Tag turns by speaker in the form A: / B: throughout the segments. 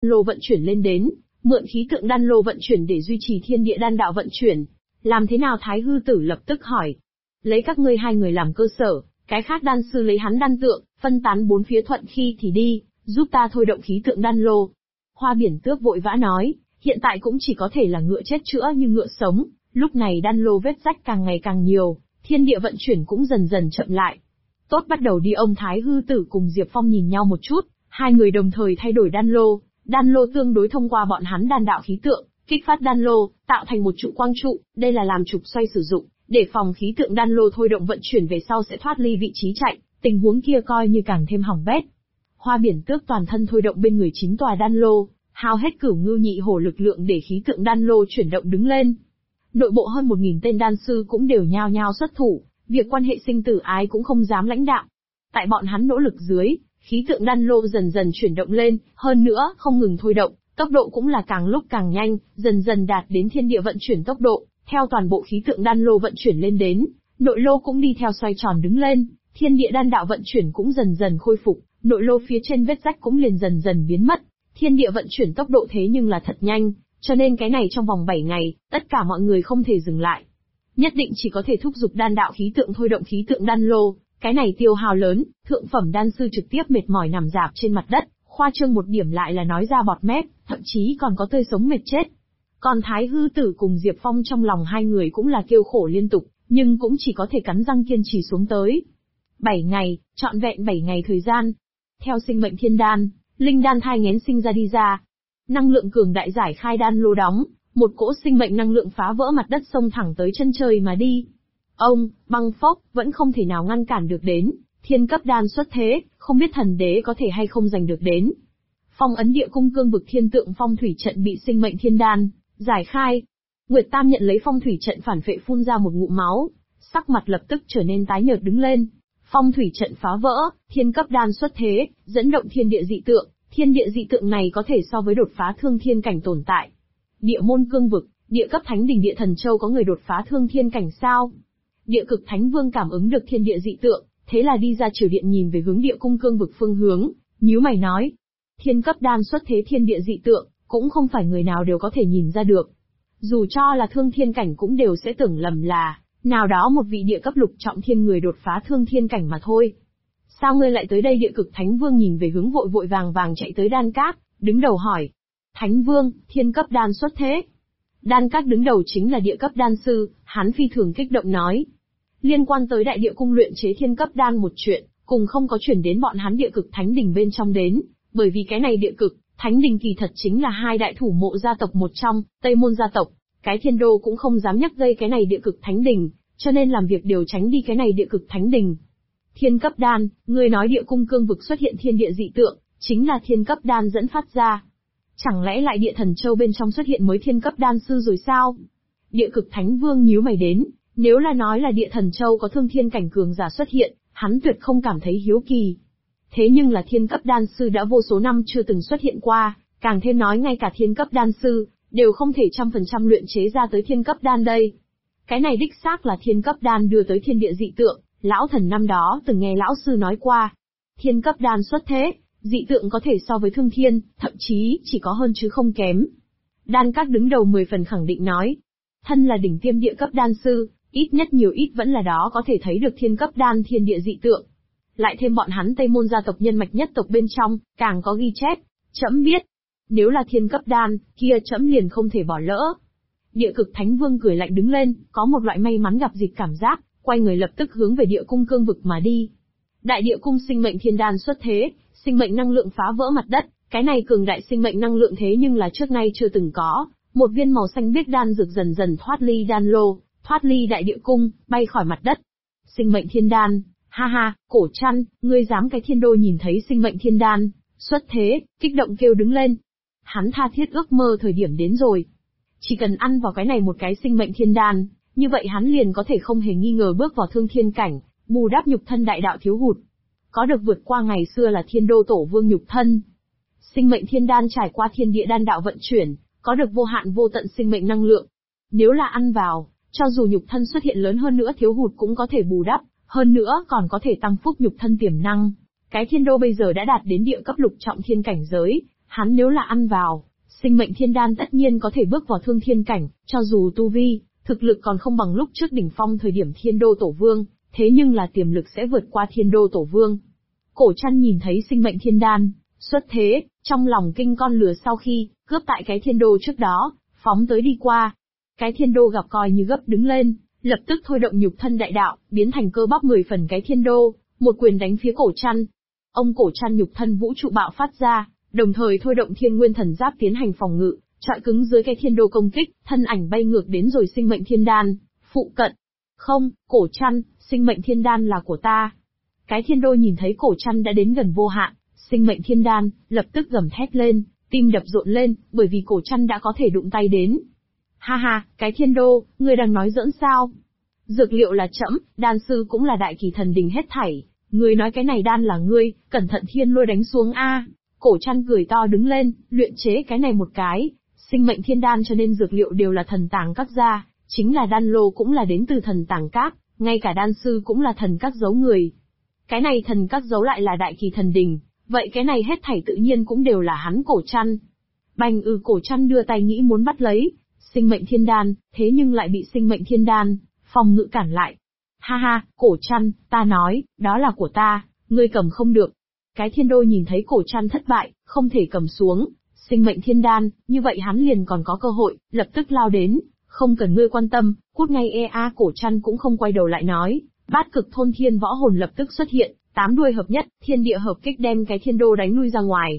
A: lô vận chuyển lên đến, mượn khí tượng đan lô vận chuyển để duy trì thiên địa đan đạo vận chuyển. Làm thế nào? Thái hư tử lập tức hỏi. Lấy các ngươi hai người làm cơ sở, cái khác đan sư lấy hắn đan tượng, phân tán bốn phía, thuận khi thì đi, giúp ta thôi động khí tượng đan lô. Hoa Biển Tước vội vã nói, hiện tại cũng chỉ có thể là ngựa chết chữa như ngựa sống, lúc này đan lô vết rách càng ngày càng nhiều, thiên địa vận chuyển cũng dần dần chậm lại. Tốt, bắt đầu đi. Ông Thái hư tử cùng Diệp Phong nhìn nhau một chút, hai người đồng thời thay đổi đan lô tương đối thông qua bọn hắn đan đạo khí tượng, kích phát đan lô, tạo thành một trụ quang trụ, đây là làm trục xoay sử dụng, để phòng khí tượng đan lô thôi động vận chuyển về sau sẽ thoát ly vị trí chạy, tình huống kia coi như càng thêm hỏng bét. Hoa Biển Tước toàn thân thôi động bên người 9 tòa đan lô, hao hết cửu ngư nhị hổ lực lượng để khí tượng đan lô chuyển động đứng lên. Nội bộ hơn 1000 tên đan sư cũng đều nhao nhao xuất thủ, việc quan hệ sinh tử ái cũng không dám lãnh đạo. Tại bọn hắn nỗ lực dưới, khí tượng đan lô dần dần chuyển động lên, hơn nữa không ngừng thôi động, tốc độ cũng là càng lúc càng nhanh, dần dần đạt đến thiên địa vận chuyển tốc độ. Theo toàn bộ khí tượng đan lô vận chuyển lên đến, nội lô cũng đi theo xoay tròn đứng lên, thiên địa đan đạo vận chuyển cũng dần dần khôi phục, nội lô phía trên vết rách cũng liền dần dần biến mất. Thiên địa vận chuyển tốc độ thế nhưng là thật nhanh, cho nên cái này trong vòng 7 ngày, tất cả mọi người không thể dừng lại. Nhất định chỉ có thể thúc giục đan đạo khí tượng thôi động khí tượng đan lô, cái này tiêu hao lớn, thượng phẩm đan sư trực tiếp mệt mỏi nằm rạp trên mặt đất, khoa trương một điểm lại là nói ra bọt mép, thậm chí còn có tươi sống mệt chết. Còn Thái hư tử cùng Diệp Phong trong lòng hai người cũng là kêu khổ liên tục, nhưng cũng chỉ có thể cắn răng kiên trì xuống tới. 7 ngày, trọn vẹn 7 ngày thời gian. Theo sinh mệnh thiên đan, linh đan thai nghén sinh ra đi ra. Năng lượng cường đại giải khai đan lô đóng, một cỗ sinh mệnh năng lượng phá vỡ mặt đất xông thẳng tới chân trời mà đi. Ông, băng phốc, vẫn không thể nào ngăn cản được đến, thiên cấp đan xuất thế, không biết thần đế có thể hay không giành được đến. Phong ấn địa cung cương vực thiên tượng phong thủy trận bị sinh mệnh thiên đan giải khai. Nguyệt Tam nhận lấy phong thủy trận phản phệ phun ra một ngụm máu, sắc mặt lập tức trở nên tái nhợt đứng lên. Phong thủy trận phá vỡ, thiên cấp đan xuất thế, dẫn động thiên địa dị tượng, thiên địa dị tượng này có thể so với đột phá thương thiên cảnh tồn tại. Địa môn cương vực, địa cấp thánh đỉnh địa thần châu có người đột phá thương thiên cảnh sao? Địa cực thánh vương cảm ứng được thiên địa dị tượng, thế là đi ra triều điện nhìn về hướng địa cung cương vực phương hướng, nhíu mày nói. Thiên cấp đan xuất thế thiên địa dị tượng, cũng không phải người nào đều có thể nhìn ra được. Dù cho là thương thiên cảnh cũng đều sẽ tưởng lầm là, nào đó một vị địa cấp lục trọng thiên người đột phá thương thiên cảnh mà thôi. Sao ngươi lại tới đây? Địa cực thánh vương nhìn về hướng vội vội vàng vàng chạy tới đan cát, đứng đầu hỏi. Thánh vương, thiên cấp đan xuất thế. Đan cát đứng đầu chính là địa cấp đan sư, hắn phi thường kích động nói. Liên quan tới đại địa cung luyện chế thiên cấp đan một chuyện, cùng không có chuyển đến bọn hắn địa cực thánh đỉnh bên trong đến, bởi vì cái này địa cực thánh đỉnh kỳ thật chính là hai đại thủ mộ gia tộc một trong, Tây Môn gia tộc, cái thiên đô cũng không dám nhắc dây cái này địa cực thánh đỉnh, cho nên làm việc đều tránh đi cái này địa cực thánh đỉnh. Thiên cấp đan, ngươi nói địa cung cương vực xuất hiện thiên địa dị tượng, chính là thiên cấp đan dẫn phát ra. Chẳng lẽ lại địa thần châu bên trong xuất hiện mới thiên cấp đan sư rồi sao? Địa cực thánh vương nhíu mày đến, nếu là nói là địa thần châu có thương thiên cảnh cường giả xuất hiện, hắn tuyệt không cảm thấy hiếu kỳ. Thế nhưng là thiên cấp đan sư đã vô số năm chưa từng xuất hiện qua, càng thêm nói ngay cả thiên cấp đan sư, đều không thể 100% luyện chế ra tới thiên cấp đan đây. Cái này đích xác là thiên cấp đan đưa tới thiên địa dị tượng, lão thần năm đó từng nghe lão sư nói qua. Thiên cấp đan xuất thế, dị tượng có thể so với thương thiên, thậm chí chỉ có hơn chứ không kém. Đan Các đứng đầu 10 phần khẳng định nói. Thân là đỉnh tiêm địa cấp đan sư, ít nhất nhiều ít vẫn là đó có thể thấy được thiên cấp đan thiên địa dị tượng. Lại thêm bọn hắn Tây Môn gia tộc nhân mạch nhất tộc bên trong, càng có ghi chép. Trẫm biết, nếu là thiên cấp đan, kia trẫm liền không thể bỏ lỡ. Địa cực thánh vương cười lạnh đứng lên, có một loại may mắn gặp dịp cảm giác, quay người lập tức hướng về địa cung cương vực mà đi. Đại địa cung sinh mệnh thiên đan xuất thế, sinh mệnh năng lượng phá vỡ mặt đất, cái này cường đại sinh mệnh năng lượng thế nhưng là trước nay chưa từng có. Một viên màu xanh biếc đan dược dần dần thoát ly đan lô, thoát ly đại địa cung, bay khỏi mặt đất. Sinh mệnh thiên đan, ha ha, Cổ Trăn, ngươi dám cái thiên đô nhìn thấy sinh mệnh thiên đan xuất thế, kích động kêu đứng lên. Hắn tha thiết ước mơ thời điểm đến rồi. Chỉ cần ăn vào cái này một cái sinh mệnh thiên đan, như vậy hắn liền có thể không hề nghi ngờ bước vào thương thiên cảnh, bù đắp nhục thân đại đạo thiếu hụt. Có được vượt qua ngày xưa là thiên đô tổ vương nhục thân. Sinh mệnh thiên đan trải qua thiên địa đan đạo vận chuyển, có được vô hạn vô tận sinh mệnh năng lượng. Nếu là ăn vào, cho dù nhục thân xuất hiện lớn hơn nữa thiếu hụt cũng có thể bù đắp, hơn nữa còn có thể tăng phúc nhục thân tiềm năng. Cái thiên đô bây giờ đã đạt đến địa cấp lục trọng thiên cảnh giới, Hắn nếu là ăn vào, sinh mệnh thiên đan tất nhiên có thể bước vào thương thiên cảnh, cho dù tu vi, thực lực còn không bằng lúc trước đỉnh phong thời điểm thiên đô tổ vương, thế nhưng là tiềm lực sẽ vượt qua thiên đô tổ vương. Cổ Trăn nhìn thấy sinh mệnh thiên đan, xuất thế, trong lòng kinh con lừa sau khi, cướp tại cái thiên đô trước đó, phóng tới đi qua. Cái thiên đô gặp coi như gấp đứng lên, lập tức thôi động nhục thân đại đạo, biến thành cơ bắp 10 phần cái thiên đô, một quyền đánh phía Cổ Trăn. Ông Cổ Trăn nhục thân vũ trụ bạo phát ra, đồng thời thôi động thiên nguyên thần giáp tiến hành phòng ngự, trọi cứng dưới cái thiên đô công kích, thân ảnh bay ngược đến rồi sinh mệnh thiên đan, phụ cận. Không, Cổ Trăn, sinh mệnh thiên đan là của ta. Cái thiên đô nhìn thấy Cổ Trăn đã đến gần vô hạn, sinh mệnh thiên đan, lập tức gầm thét lên, tim đập rộn lên, bởi vì Cổ Trăn đã có thể đụng tay đến. Ha ha, cái thiên đô, ngươi đang nói giỡn sao? Dược liệu là trẫm, đan sư cũng là đại kỳ thần đình hết thảy, ngươi nói cái này đan là ngươi, cẩn thận thiên lôi đánh xuống a. Cổ Trăn cười to đứng lên, luyện chế cái này một cái, sinh mệnh thiên đan cho nên dược liệu đều là thần tàng các gia, chính là đan lô cũng là đến từ thần tàng các, ngay cả đan sư cũng là thần các giấu người. Cái này thần các giấu lại là đại kỳ thần đình, vậy cái này hết thảy tự nhiên cũng đều là hắn Cổ Trăn. Bành Cổ Trăn đưa tay nghĩ muốn bắt lấy sinh mệnh thiên đan, thế nhưng lại bị sinh mệnh thiên đan phòng ngự cản lại. Ha ha, Cổ Trăn, ta nói, đó là của ta, ngươi cầm không được. Cái thiên đô nhìn thấy Cổ Trăn thất bại, không thể cầm xuống sinh mệnh thiên đan, như vậy hắn liền còn có cơ hội, lập tức lao đến, không cần ngươi quan tâm, cút ngay Cổ Trăn cũng không quay đầu lại nói, bát cực thôn thiên võ hồn lập tức xuất hiện, 8 đuôi hợp nhất, thiên địa hợp kích đem cái thiên đô đánh lui ra ngoài.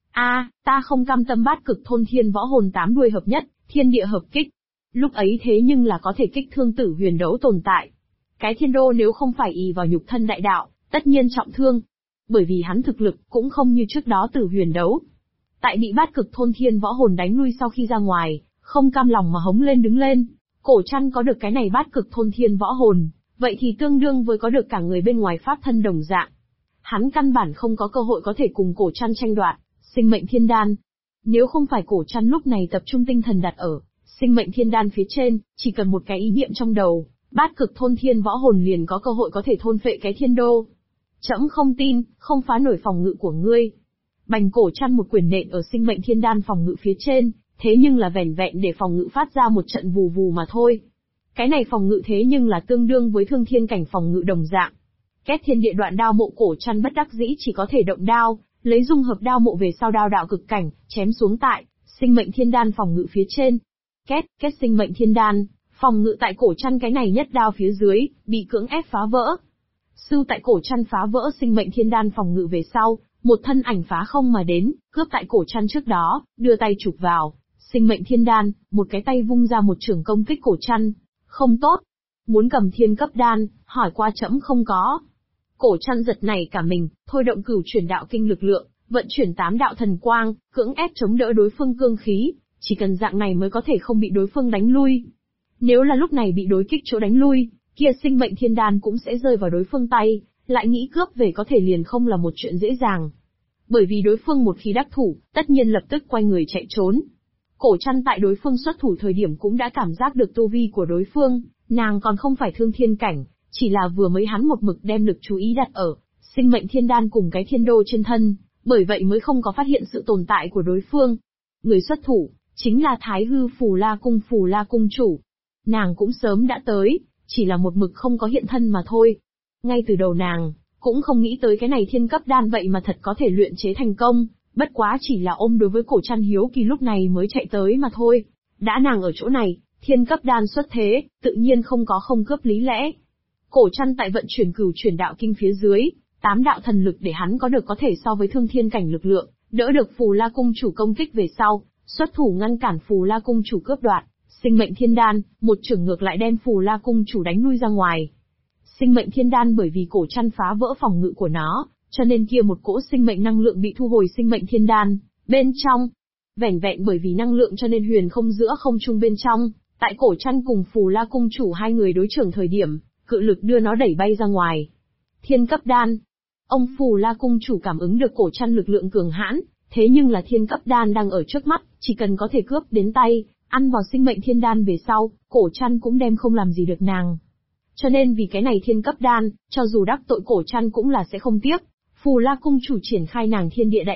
A: Ta không cam tâm bát cực thôn thiên võ hồn 8 đuôi hợp nhất, thiên địa hợp kích. Lúc ấy thế nhưng là có thể kích thương tử huyền đấu tồn tại. Cái thiên đô nếu không phải ỷ vào nhục thân đại đạo, tất nhiên trọng thương. Bởi vì hắn thực lực cũng không như trước đó tử huyền đấu. Tại bị bát cực thôn thiên võ hồn đánh lui sau khi ra ngoài, không cam lòng mà hống lên đứng lên. Cổ Trăn có được cái này bát cực thôn thiên võ hồn, vậy thì tương đương với có được cả người bên ngoài pháp thân đồng dạng. Hắn căn bản không có cơ hội có thể cùng Cổ Trăn tranh đoạt sinh mệnh thiên đan. Nếu không phải Cổ Trăn lúc này tập trung tinh thần đặt ở sinh mệnh thiên đan phía trên, chỉ cần một cái ý niệm trong đầu, bát cực thôn thiên võ hồn liền có cơ hội có thể thôn phệ cái thiên đô. Trẫm không tin, không phá nổi phòng ngự của ngươi. Bành Cổ Trăn một quyền nện ở sinh mệnh thiên đan phòng ngự phía trên, thế nhưng là vẻn vẹn để phòng ngự phát ra một trận vù vù mà thôi. Cái này phòng ngự thế nhưng là tương đương với thương thiên cảnh phòng ngự đồng dạng. Két thiên địa đoạn đao mộ Cổ Trăn bất đắc dĩ chỉ có thể động đao, lấy dung hợp đao mộ về sau đao đạo cực cảnh, chém xuống tại sinh mệnh thiên đan phòng ngự phía trên. Két sinh mệnh thiên đan, phòng ngự tại Cổ Trăn cái này nhất đao phía dưới, bị cưỡng ép phá vỡ. Sưu tại Cổ Trăn phá vỡ sinh mệnh thiên đan phòng ngự về sau, một thân ảnh phá không mà đến, cướp tại Cổ Trăn trước đó, đưa tay chụp vào sinh mệnh thiên đan, một cái tay vung ra một trường công kích Cổ Trăn. Không tốt, muốn cầm thiên cấp đan, hỏi qua trẫm không có. Cổ Trăn giật nảy cả mình, thôi động cửu chuyển đạo kinh lực lượng, vận chuyển 8 đạo thần quang, cưỡng ép chống đỡ đối phương cương khí, chỉ cần dạng này mới có thể không bị đối phương đánh lui. Nếu là lúc này bị đối kích chỗ đánh lui, kia sinh mệnh thiên đan cũng sẽ rơi vào đối phương tay, lại nghĩ cướp về có thể liền không là một chuyện dễ dàng. Bởi vì đối phương một khi đắc thủ, tất nhiên lập tức quay người chạy trốn. Cổ Trăn tại đối phương xuất thủ thời điểm cũng đã cảm giác được tu vi của đối phương, nàng còn không phải thương thiên cảnh, chỉ là vừa mới hắn một mực đem lực chú ý đặt ở sinh mệnh thiên đan cùng cái thiên đô trên thân, bởi vậy mới không có phát hiện sự tồn tại của đối phương. Người xuất thủ, chính là Thái Hư Phù La Cung chủ. Nàng cũng sớm đã tới, chỉ là một mực không có hiện thân mà thôi. Ngay từ đầu nàng, cũng không nghĩ tới cái này thiên cấp đan vậy mà thật có thể luyện chế thành công, bất quá chỉ là ôm đối với Cổ Trăn hiếu kỳ lúc này mới chạy tới mà thôi. Đã nàng ở chỗ này, thiên cấp đan xuất thế, tự nhiên không có không cướp lý lẽ. Cổ Trăn tại vận chuyển cửu chuyển đạo kinh phía dưới, 8 đạo thần lực để hắn có được có thể so với thương thiên cảnh lực lượng, đỡ được Phù La cung chủ công kích về sau, xuất thủ ngăn cản Phù La cung chủ cướp đoạt sinh mệnh thiên đan, một chưởng ngược lại đem Phù La cung chủ đánh lui ra ngoài. Sinh mệnh thiên đan bởi vì Cổ Trăn phá vỡ phòng ngự của nó, cho nên kia một cỗ sinh mệnh năng lượng bị thu hồi sinh mệnh thiên đan bên trong. Vẻn vẹn bởi vì năng lượng cho nên huyền không giữa không trung bên trong, tại Cổ Trăn cùng Phù La cung chủ hai người đối chưởng thời điểm, cự lực đưa nó đẩy bay ra ngoài. Thiên cấp đan. Ông Phù La cung chủ cảm ứng được Cổ Trăn lực lượng cường hãn, thế nhưng là thiên cấp đan đang ở trước mắt, chỉ cần có thể cướp đến tay, ăn vào sinh mệnh thiên đan về sau, Cổ Trăn cũng đem không làm gì được nàng. Cho nên vì cái này thiên cấp đan, cho dù đắc tội Cổ Trăn cũng là sẽ không tiếc. Phù La cung chủ triển khai nàng thiên địa đại đạo,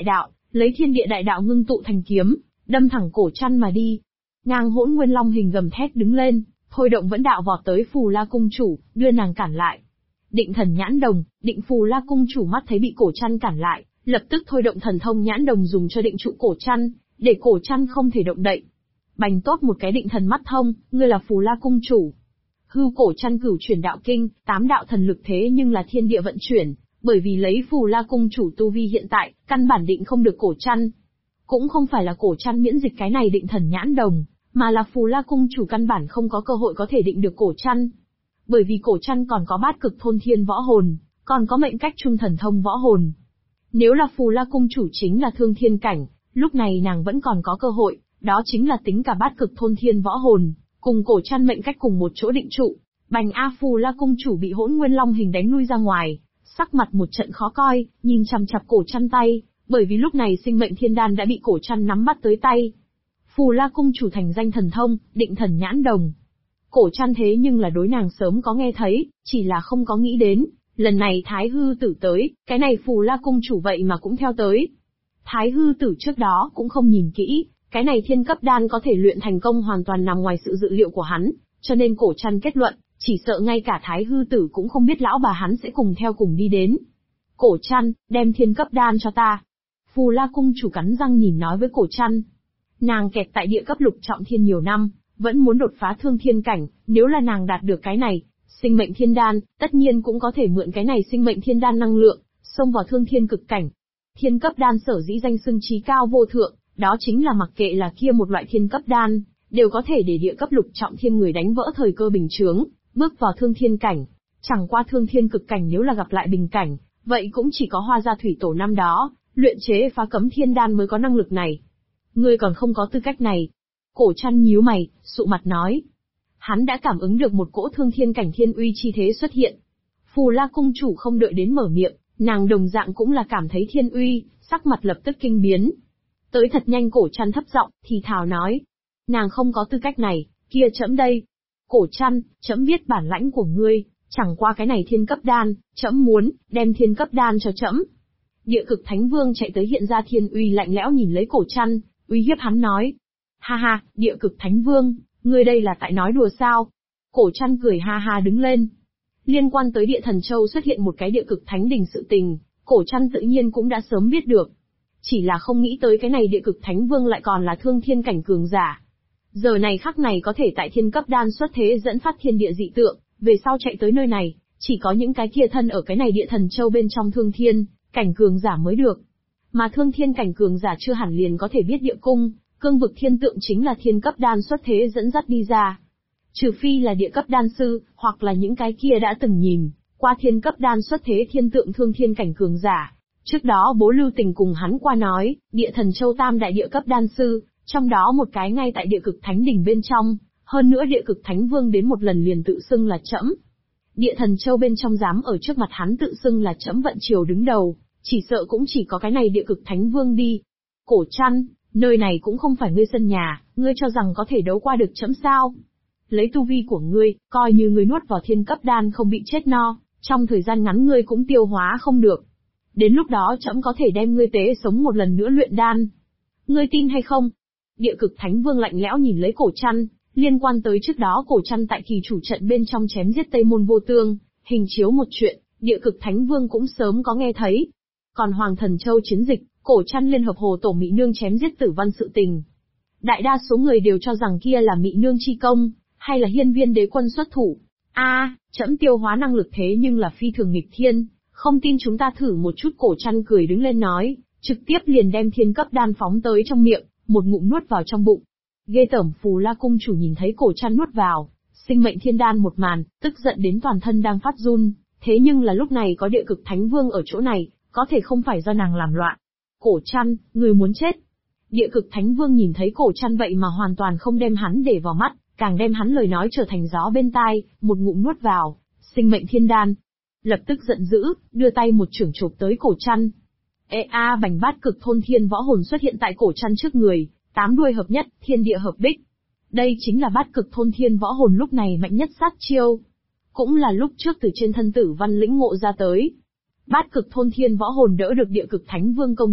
A: lấy thiên địa đại đạo ngưng tụ thành kiếm, đâm thẳng cổ chăn mà đi. Ngang Hỗn Nguyên Long hình gầm thét đứng lên, thôi động vẫn đạo vọt tới Phù La cung chủ, đưa nàng cản lại. Định Thần Nhãn Đồng, Định Phù La cung chủ mắt thấy bị cổ chăn cản lại, lập tức thôi động thần thông nhãn đồng dùng cho định trụ cổ chăn, để cổ chăn không thể động đậy. Bành tốt một cái định thần mắt thông, ngươi là Phù La cung chủ. Hưu cổ chăn cửu chuyển đạo kinh, 8 đạo thần lực thế nhưng là thiên địa vận chuyển, bởi vì lấy Phù La cung chủ tu vi hiện tại, căn bản định không được cổ chăn. Cũng không phải là cổ chăn miễn dịch cái này định thần nhãn đồng, mà là Phù La cung chủ căn bản không có cơ hội có thể định được cổ chăn. Bởi vì cổ chăn còn có bát cực thôn thiên võ hồn, còn có mệnh cách trung thần thông võ hồn. Nếu là Phù La cung chủ chính là thương thiên cảnh, lúc này nàng vẫn còn có cơ hội, đó chính là tính cả bát cực thôn thiên võ hồn, cùng cổ chăn mệnh cách cùng một chỗ định trụ. Bành Phù La cung chủ bị Hỗn Nguyên Long hình đánh lui ra ngoài, sắc mặt một trận khó coi, nhìn chằm chằm cổ chăn tay, bởi vì lúc này sinh mệnh thiên đan đã bị cổ chăn nắm bắt tới tay. Phù La cung chủ thành danh thần thông, định thần nhãn đồng. Cổ chăn thế nhưng là đối nàng sớm có nghe thấy, chỉ là không có nghĩ đến, lần này Thái Hư Tử tới, cái này Phù La cung chủ vậy mà cũng theo tới. Thái Hư Tử trước đó cũng không nhìn kỹ, cái này thiên cấp đan có thể luyện thành công hoàn toàn nằm ngoài sự dự liệu của hắn, cho nên cổ chăn kết luận, chỉ sợ ngay cả Thái Hư Tử cũng không biết lão bà hắn sẽ cùng theo cùng đi đến. Cổ chăn, đem thiên cấp đan cho ta. Phù La cung chủ cắn răng nhìn nói với cổ chăn. Nàng kẹt tại địa cấp lục trọng thiên nhiều năm, vẫn muốn đột phá thương thiên cảnh, nếu là nàng đạt được cái này, sinh mệnh thiên đan, tất nhiên cũng có thể mượn cái này sinh mệnh thiên đan năng lượng, xông vào thương thiên cực cảnh. Thiên cấp đan sở dĩ danh xưng chí cao vô thượng, đó chính là mặc kệ là kia một loại thiên cấp đan, đều có thể để địa cấp lục trọng thiên người đánh vỡ thời cơ bình chướng, bước vào thương thiên cảnh. Chẳng qua thương thiên cực cảnh nếu là gặp lại bình cảnh, vậy cũng chỉ có Hoa Gia Thủy Tổ năm đó, luyện chế phá cấm thiên đan mới có năng lực này. Ngươi còn không có tư cách này. Cổ chăn nhíu mày, sụ mặt nói. Hắn đã cảm ứng được một cỗ thương thiên cảnh thiên uy chi thế xuất hiện. Phù La cung chủ không đợi đến mở miệng, nàng đồng dạng cũng là cảm thấy thiên uy, sắc mặt lập tức kinh biến. Tới thật nhanh cổ chăn thấp giọng, thì thào nói. Nàng không có tư cách này, kia trẫm đây. Cổ chăn, trẫm biết bản lãnh của ngươi, chẳng qua cái này thiên cấp đan, trẫm muốn, đem thiên cấp đan cho trẫm. Địa cực Thánh Vương chạy tới hiện ra thiên uy lạnh lẽo nhìn lấy cổ chăn, uy hiếp hắn nói. Ha ha, địa cực Thánh Vương, ngươi đây là tại nói đùa sao? Cổ chăn cười ha ha đứng lên. Liên quan tới địa thần châu xuất hiện một cái địa cực thánh đình sự tình, cổ chăn tự nhiên cũng đã sớm biết được. Chỉ là không nghĩ tới cái này địa cực Thánh Vương lại còn là thương thiên cảnh cường giả. Giờ này khắc này có thể tại thiên cấp đan xuất thế dẫn phát thiên địa dị tượng, về sau chạy tới nơi này, chỉ có những cái kia thân ở cái này địa thần châu bên trong thương thiên cảnh cường giả mới được. Mà thương thiên cảnh cường giả chưa hẳn liền có thể biết địa cung, cương vực thiên tượng chính là thiên cấp đan xuất thế dẫn dắt đi ra. Trừ phi là địa cấp đan sư, hoặc là những cái kia đã từng nhìn qua thiên cấp đan xuất thế thiên tượng thương thiên cảnh cường giả. Trước đó Bố Lưu Tình cùng hắn qua nói, địa thần châu tam đại địa cấp đan sư, trong đó một cái ngay tại địa cực thánh đỉnh bên trong, hơn nữa địa cực thánh vương đến một lần liền tự xưng là trẫm. Địa thần châu bên trong dám ở trước mặt hắn tự xưng là trẫm vận triều đứng đầu, chỉ sợ cũng chỉ có cái này địa cực thánh vương đi. Cổ chăn, nơi này cũng không phải ngươi sân nhà, ngươi cho rằng có thể đấu qua được trẫm sao? Lấy tu vi của ngươi, coi như ngươi nuốt vào thiên cấp đan không bị chết no, trong thời gian ngắn ngươi cũng tiêu hóa không được. Đến lúc đó trẫm có thể đem ngươi tế sống một lần nữa luyện đan. Ngươi tin hay không? Địa cực Thánh Vương lạnh lẽo nhìn lấy cổ chăn, liên quan tới trước đó cổ chăn tại kỳ chủ trận bên trong chém giết Tây Môn Vô Tương, hình chiếu một chuyện, địa cực Thánh Vương cũng sớm có nghe thấy. Còn Hoàng Thần Châu chiến dịch, cổ chăn liên hợp Hồ Tổ Mị Nương chém giết Tử Văn sự tình. Đại đa số người đều cho rằng kia là Mị Nương chi công, hay là Hiên Viên Đế Quân xuất thủ. Trẫm tiêu hóa năng lực thế nhưng là phi thường nghịch thiên, không tin chúng ta thử một chút. Cổ chăn cười đứng lên nói, trực tiếp liền đem thiên cấp đan phóng tới trong miệng, một ngụm nuốt vào trong bụng. Ghê tởm. Phù La cung chủ nhìn thấy cổ chăn nuốt vào sinh mệnh thiên đan một màn, tức giận đến toàn thân đang phát run, thế nhưng là lúc này có địa cực Thánh Vương ở chỗ này, có thể không phải do nàng làm loạn. Cổ chăn, người muốn chết. Địa cực Thánh Vương nhìn thấy cổ chăn vậy mà hoàn toàn không đem hắn để vào mắt, càng đem hắn lời nói trở thành gió bên tai, một ngụm nuốt vào sinh mệnh thiên đan. Lập tức giận dữ, đưa tay một chưởng chụp tới cổ chăn. Bành bát cực thôn thiên võ hồn xuất hiện tại cổ chăn trước người, 8 đuôi hợp nhất, thiên địa hợp bích. Đây chính là bát cực thôn thiên võ hồn lúc này mạnh nhất sát chiêu. Cũng là lúc trước từ trên thân Tử Văn lĩnh ngộ ra tới. Bát cực thôn thiên võ hồn đỡ được địa cực Thánh Vương công kích,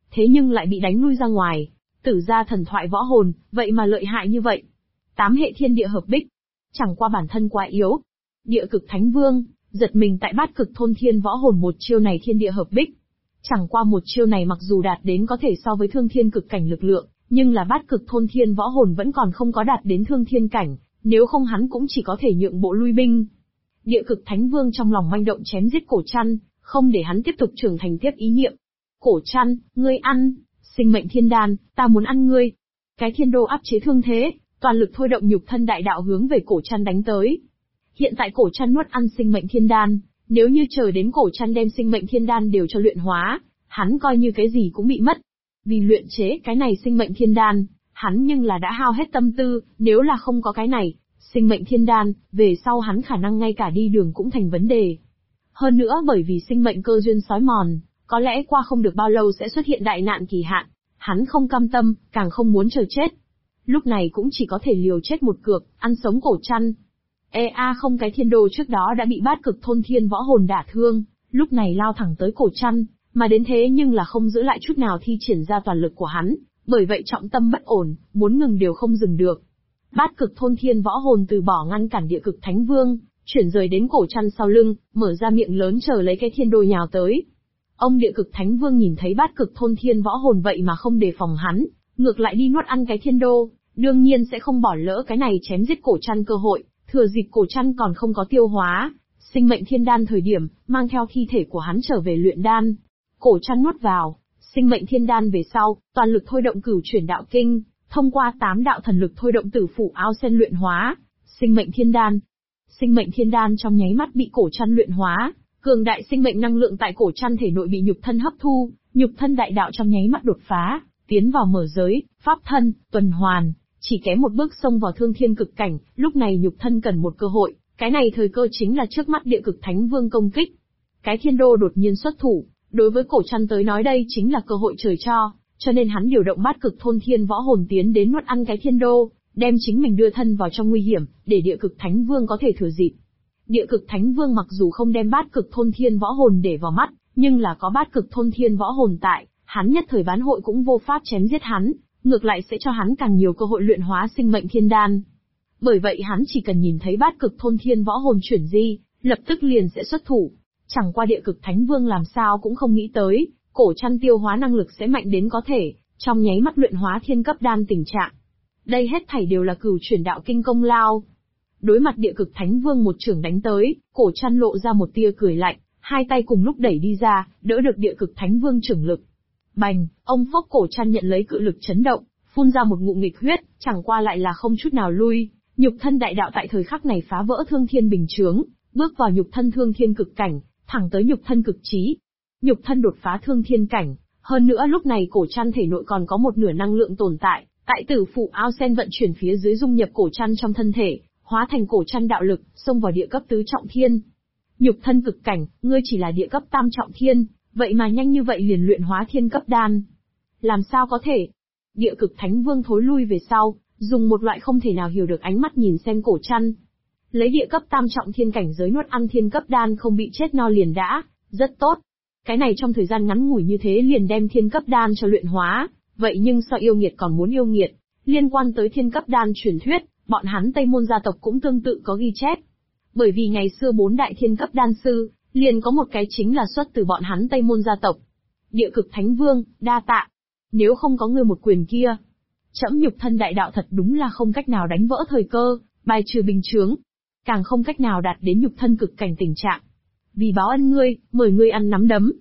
A: thế nhưng lại bị đánh lui ra ngoài. Tử gia thần thoại võ hồn, vậy mà lợi hại như vậy. 8 hệ thiên địa hợp bích, chẳng qua bản thân quá yếu. Địa cực thánh vương, giật mình tại bát cực thôn thiên võ hồn một chiêu này thiên địa hợp bích. Chẳng qua một chiêu này mặc dù đạt đến có thể so với thương thiên cực cảnh lực lượng, nhưng là bát cực thôn thiên võ hồn vẫn còn không có đạt đến thương thiên cảnh, nếu không hắn cũng chỉ có thể nhượng bộ lui binh. Địa cực thánh vương trong lòng manh động chém giết Cổ Trăn, không để hắn tiếp tục trưởng thành tiếp ý niệm. Cổ Trăn, ngươi ăn, sinh mệnh thiên đan, ta muốn ăn ngươi. Cái thiên đô áp chế thương thế, toàn lực thôi động nhục thân đại đạo hướng về Cổ Trăn đánh tới. Hiện tại Cổ Trăn nuốt ăn sinh mệnh thiên đan, nếu như chờ đến Cổ Trăn đem sinh mệnh thiên đan đều cho luyện hóa, hắn coi như cái gì cũng bị mất. Vì luyện chế cái này sinh mệnh thiên đan, hắn nhưng là đã hao hết tâm tư, nếu là không có cái này, sinh mệnh thiên đan, về sau hắn khả năng ngay cả đi đường cũng thành vấn đề. Hơn nữa bởi vì sinh mệnh cơ duyên xói mòn, có lẽ qua không được bao lâu sẽ xuất hiện đại nạn kỳ hạn, hắn không cam tâm, càng không muốn chờ chết. Lúc này cũng chỉ có thể liều chết một cược, ăn sống Cổ Trăn. Không, cái thiên đô trước đó đã bị bát cực thôn thiên võ hồn đả thương, lúc này lao thẳng tới Cổ Trăn, mà đến thế nhưng là không giữ lại chút nào thi triển ra toàn lực của hắn, bởi vậy trọng tâm bất ổn, muốn ngừng đều không dừng được. Bát cực thôn thiên võ hồn từ bỏ ngăn cản địa cực thánh vương, chuyển rời đến Cổ Trăn sau lưng, mở ra miệng lớn chờ lấy cái thiên đô nhào tới. Ông địa cực thánh vương nhìn thấy bát cực thôn thiên võ hồn vậy mà không đề phòng hắn, ngược lại đi nuốt ăn cái thiên đô, đương nhiên sẽ không bỏ lỡ cái này chém giết Cổ Trăn cơ hội, thừa dịp Cổ Trăn còn không có tiêu hóa sinh mệnh thiên đan thời điểm, mang theo thi thể của hắn trở về luyện đan. Cổ Trăn nuốt vào sinh mệnh thiên đan về sau, toàn lực thôi động cửu chuyển đạo kinh, thông qua 8 đạo thần lực thôi động tử phủ áo sen luyện hóa sinh mệnh thiên đan. Sinh mệnh thiên đan trong nháy mắt bị Cổ Trăn luyện hóa, cường đại sinh mệnh năng lượng tại Cổ Trăn thể nội bị nhục thân hấp thu, nhục thân đại đạo trong nháy mắt đột phá, tiến vào mở giới, pháp thân, tuần hoàn, chỉ kém một bước xông vào thương thiên cực cảnh, lúc này nhục thân cần một cơ hội, cái này thời cơ chính là trước mắt địa cực thánh vương công kích. Cái thiên đô đột nhiên xuất thủ, đối với Cổ Trăn tới nói đây chính là cơ hội trời cho nên hắn điều động bát cực thôn thiên võ hồn tiến đến nuốt ăn cái thiên đô, đem chính mình đưa thân vào trong nguy hiểm, để địa cực thánh vương có thể thừa dịp. Địa cực thánh vương mặc dù không đem bát cực thôn thiên võ hồn để vào mắt, nhưng là có bát cực thôn thiên võ hồn tại, hắn nhất thời bán hội cũng vô pháp chém giết hắn, ngược lại sẽ cho hắn càng nhiều cơ hội luyện hóa sinh mệnh thiên đan. Bởi vậy hắn chỉ cần nhìn thấy bát cực thôn thiên võ hồn chuyển di, lập tức liền sẽ xuất thủ. Chẳng qua địa cực thánh vương làm sao cũng không nghĩ tới, Cổ Trăn tiêu hóa năng lực sẽ mạnh đến có thể, trong nháy mắt luyện hóa thiên cấp đan tình trạng. Đây hết thảy đều là cửu chuyển đạo kinh công lao. Đối mặt địa cực thánh vương một chưởng đánh tới, Cổ Trăn lộ ra một tia cười lạnh, hai tay cùng lúc đẩy đi ra, đỡ được địa cực thánh vương chưởng lực. Bành, ông phốc Cổ Trăn nhận lấy cự lực chấn động, phun ra một ngụm nghịch huyết, chẳng qua lại là không chút nào lui, nhục thân đại đạo tại thời khắc này phá vỡ thương thiên bình chướng, bước vào nhục thân thương thiên cực cảnh, thẳng tới nhục thân cực trí. Nhục thân đột phá thương thiên cảnh, hơn nữa lúc này Cổ Trăn thể nội còn có một nửa năng lượng tồn tại, tại tử phụ ao sen vận chuyển phía dưới dung nhập Cổ Trăn trong thân thể, hóa thành Cổ Trăn đạo lực, xông vào địa cấp tứ trọng thiên. Nhục thân cực cảnh, ngươi chỉ là địa cấp tam trọng thiên, vậy mà nhanh như vậy liền luyện hóa thiên cấp đan. Làm sao có thể? Địa cực thánh vương thối lui về sau, dùng một loại không thể nào hiểu được ánh mắt nhìn xem Cổ Trăn. Lấy địa cấp tam trọng thiên cảnh giới nuốt ăn thiên cấp đan không bị chết no liền đã, rất tốt. Cái này trong thời gian ngắn ngủi như thế liền đem thiên cấp đan cho luyện hóa, vậy nhưng sao yêu nghiệt còn muốn yêu nghiệt, liên quan tới thiên cấp đan truyền thuyết, bọn hắn Tây Môn gia tộc cũng tương tự có ghi chép. Bởi vì ngày xưa 4 đại thiên cấp đan sư, liền có một cái chính là xuất từ bọn hắn Tây Môn gia tộc. Địa cực thánh vương, đa tạ. Nếu không có ngươi một quyền kia, trẫm nhục thân đại đạo thật đúng là không cách nào đánh vỡ thời cơ, bài trừ bình chướng, càng không cách nào đạt đến nhục thân cực cảnh tình trạng. Vì báo ân ngươi, mời ngươi ăn nắm đấm.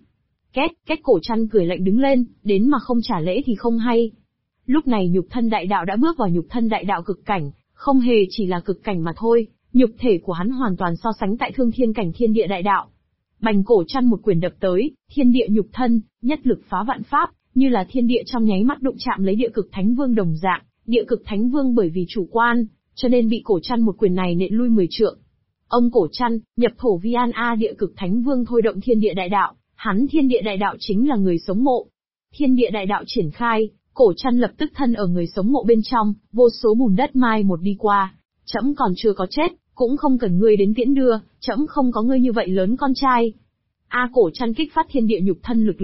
A: Két Cổ Trăn cười lạnh đứng lên, đến mà không trả lễ thì không hay. Lúc này nhục thân đại đạo đã bước vào nhục thân đại đạo cực cảnh, không hề chỉ là cực cảnh mà thôi, nhục thể của hắn hoàn toàn so sánh tại thương thiên cảnh thiên địa đại đạo. Bành Cổ Trăn một quyền đập tới, thiên địa nhục thân, nhất lực phá vạn pháp, như là thiên địa trong nháy mắt đụng chạm lấy địa cực thánh vương đồng dạng, địa cực thánh vương bởi vì chủ quan, cho nên bị Cổ Trăn một quyền này nện lui 10 trượng. Ông Cổ Trăn, nhập thổ vi an a địa cực thánh vương thôi động thiên địa đại đạo, hắn thiên địa đại đạo chính là người sống mộ. Thiên địa đại đạo triển khai, Cổ Trăn lập tức thân ở người sống mộ bên trong, vô số bùn đất mai một đi qua, trẫm còn chưa có chết, cũng không cần ngươi đến tiễn đưa, trẫm không có ngươi như vậy lớn con trai. Cổ Trăn kích phát thiên địa nhục thân lực lượng,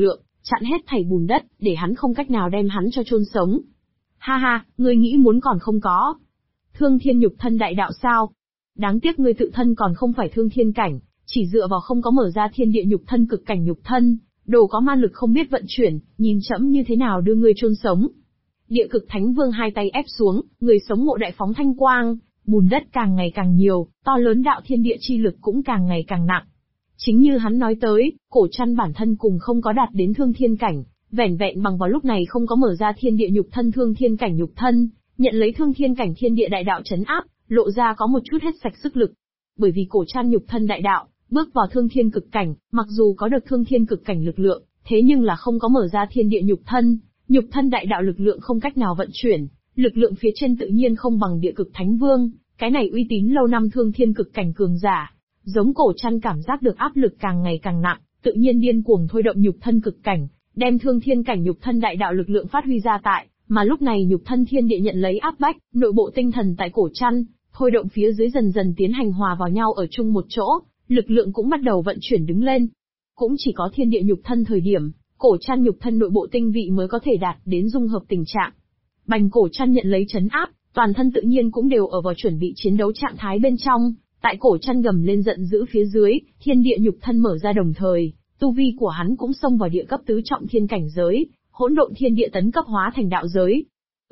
A: chặn hết thảy bùn đất, để hắn không cách nào đem hắn cho chôn sống. Ha ha, ngươi nghĩ muốn còn không có. Thương thiên nhục thân đại đạo sao? Đáng tiếc ngươi tự thân còn không phải thương thiên cảnh, chỉ dựa vào không có mở ra thiên địa nhục thân cực cảnh nhục thân, đồ có ma lực không biết vận chuyển, nhìn trẫm như thế nào đưa ngươi chôn sống. Địa cực thánh vương hai tay ép xuống, người sống ngộ đại phóng thanh quang, bùn đất càng ngày càng nhiều, to lớn đạo thiên địa chi lực cũng càng ngày càng nặng. Chính như hắn nói tới, cổ trăn bản thân cùng không có đạt đến thương thiên cảnh, vẻn vẹn bằng vào lúc này không có mở ra thiên địa nhục thân thương thiên cảnh nhục thân, nhận lấy thương thiên cảnh thiên địa đại đạo chấn áp, lộ ra có một chút hết sạch sức lực. Bởi vì cổ trăn nhục thân đại đạo, bước vào thương thiên cực cảnh, mặc dù có được thương thiên cực cảnh lực lượng, thế nhưng là không có mở ra thiên địa nhục thân đại đạo lực lượng không cách nào vận chuyển, lực lượng phía trên tự nhiên không bằng địa cực thánh vương, cái này uy tín lâu năm thương thiên cực cảnh cường giả. Giống cổ trăn cảm giác được áp lực càng ngày càng nặng, tự nhiên điên cuồng thôi động nhục thân cực cảnh, đem thương thiên cảnh nhục thân đại đạo lực lượng phát huy ra tại, mà lúc này nhục thân thiên địa nhận lấy áp bách, nội bộ tinh thần tại cổ trăn, thôi động phía dưới dần dần tiến hành hòa vào nhau ở chung một chỗ, lực lượng cũng bắt đầu vận chuyển đứng lên. Cũng chỉ có thiên địa nhục thân thời điểm, cổ trăn nhục thân nội bộ tinh vị mới có thể đạt đến dung hợp tình trạng. Bành cổ trăn nhận lấy chấn áp, toàn thân tự nhiên cũng đều ở vào chuẩn bị chiến đấu trạng thái bên trong. Tại cổ trăn gầm lên giận dữ phía dưới, thiên địa nhục thân mở ra đồng thời, tu vi của hắn cũng xông vào địa cấp tứ trọng thiên cảnh giới, hỗn độn thiên địa tấn cấp hóa thành đạo giới.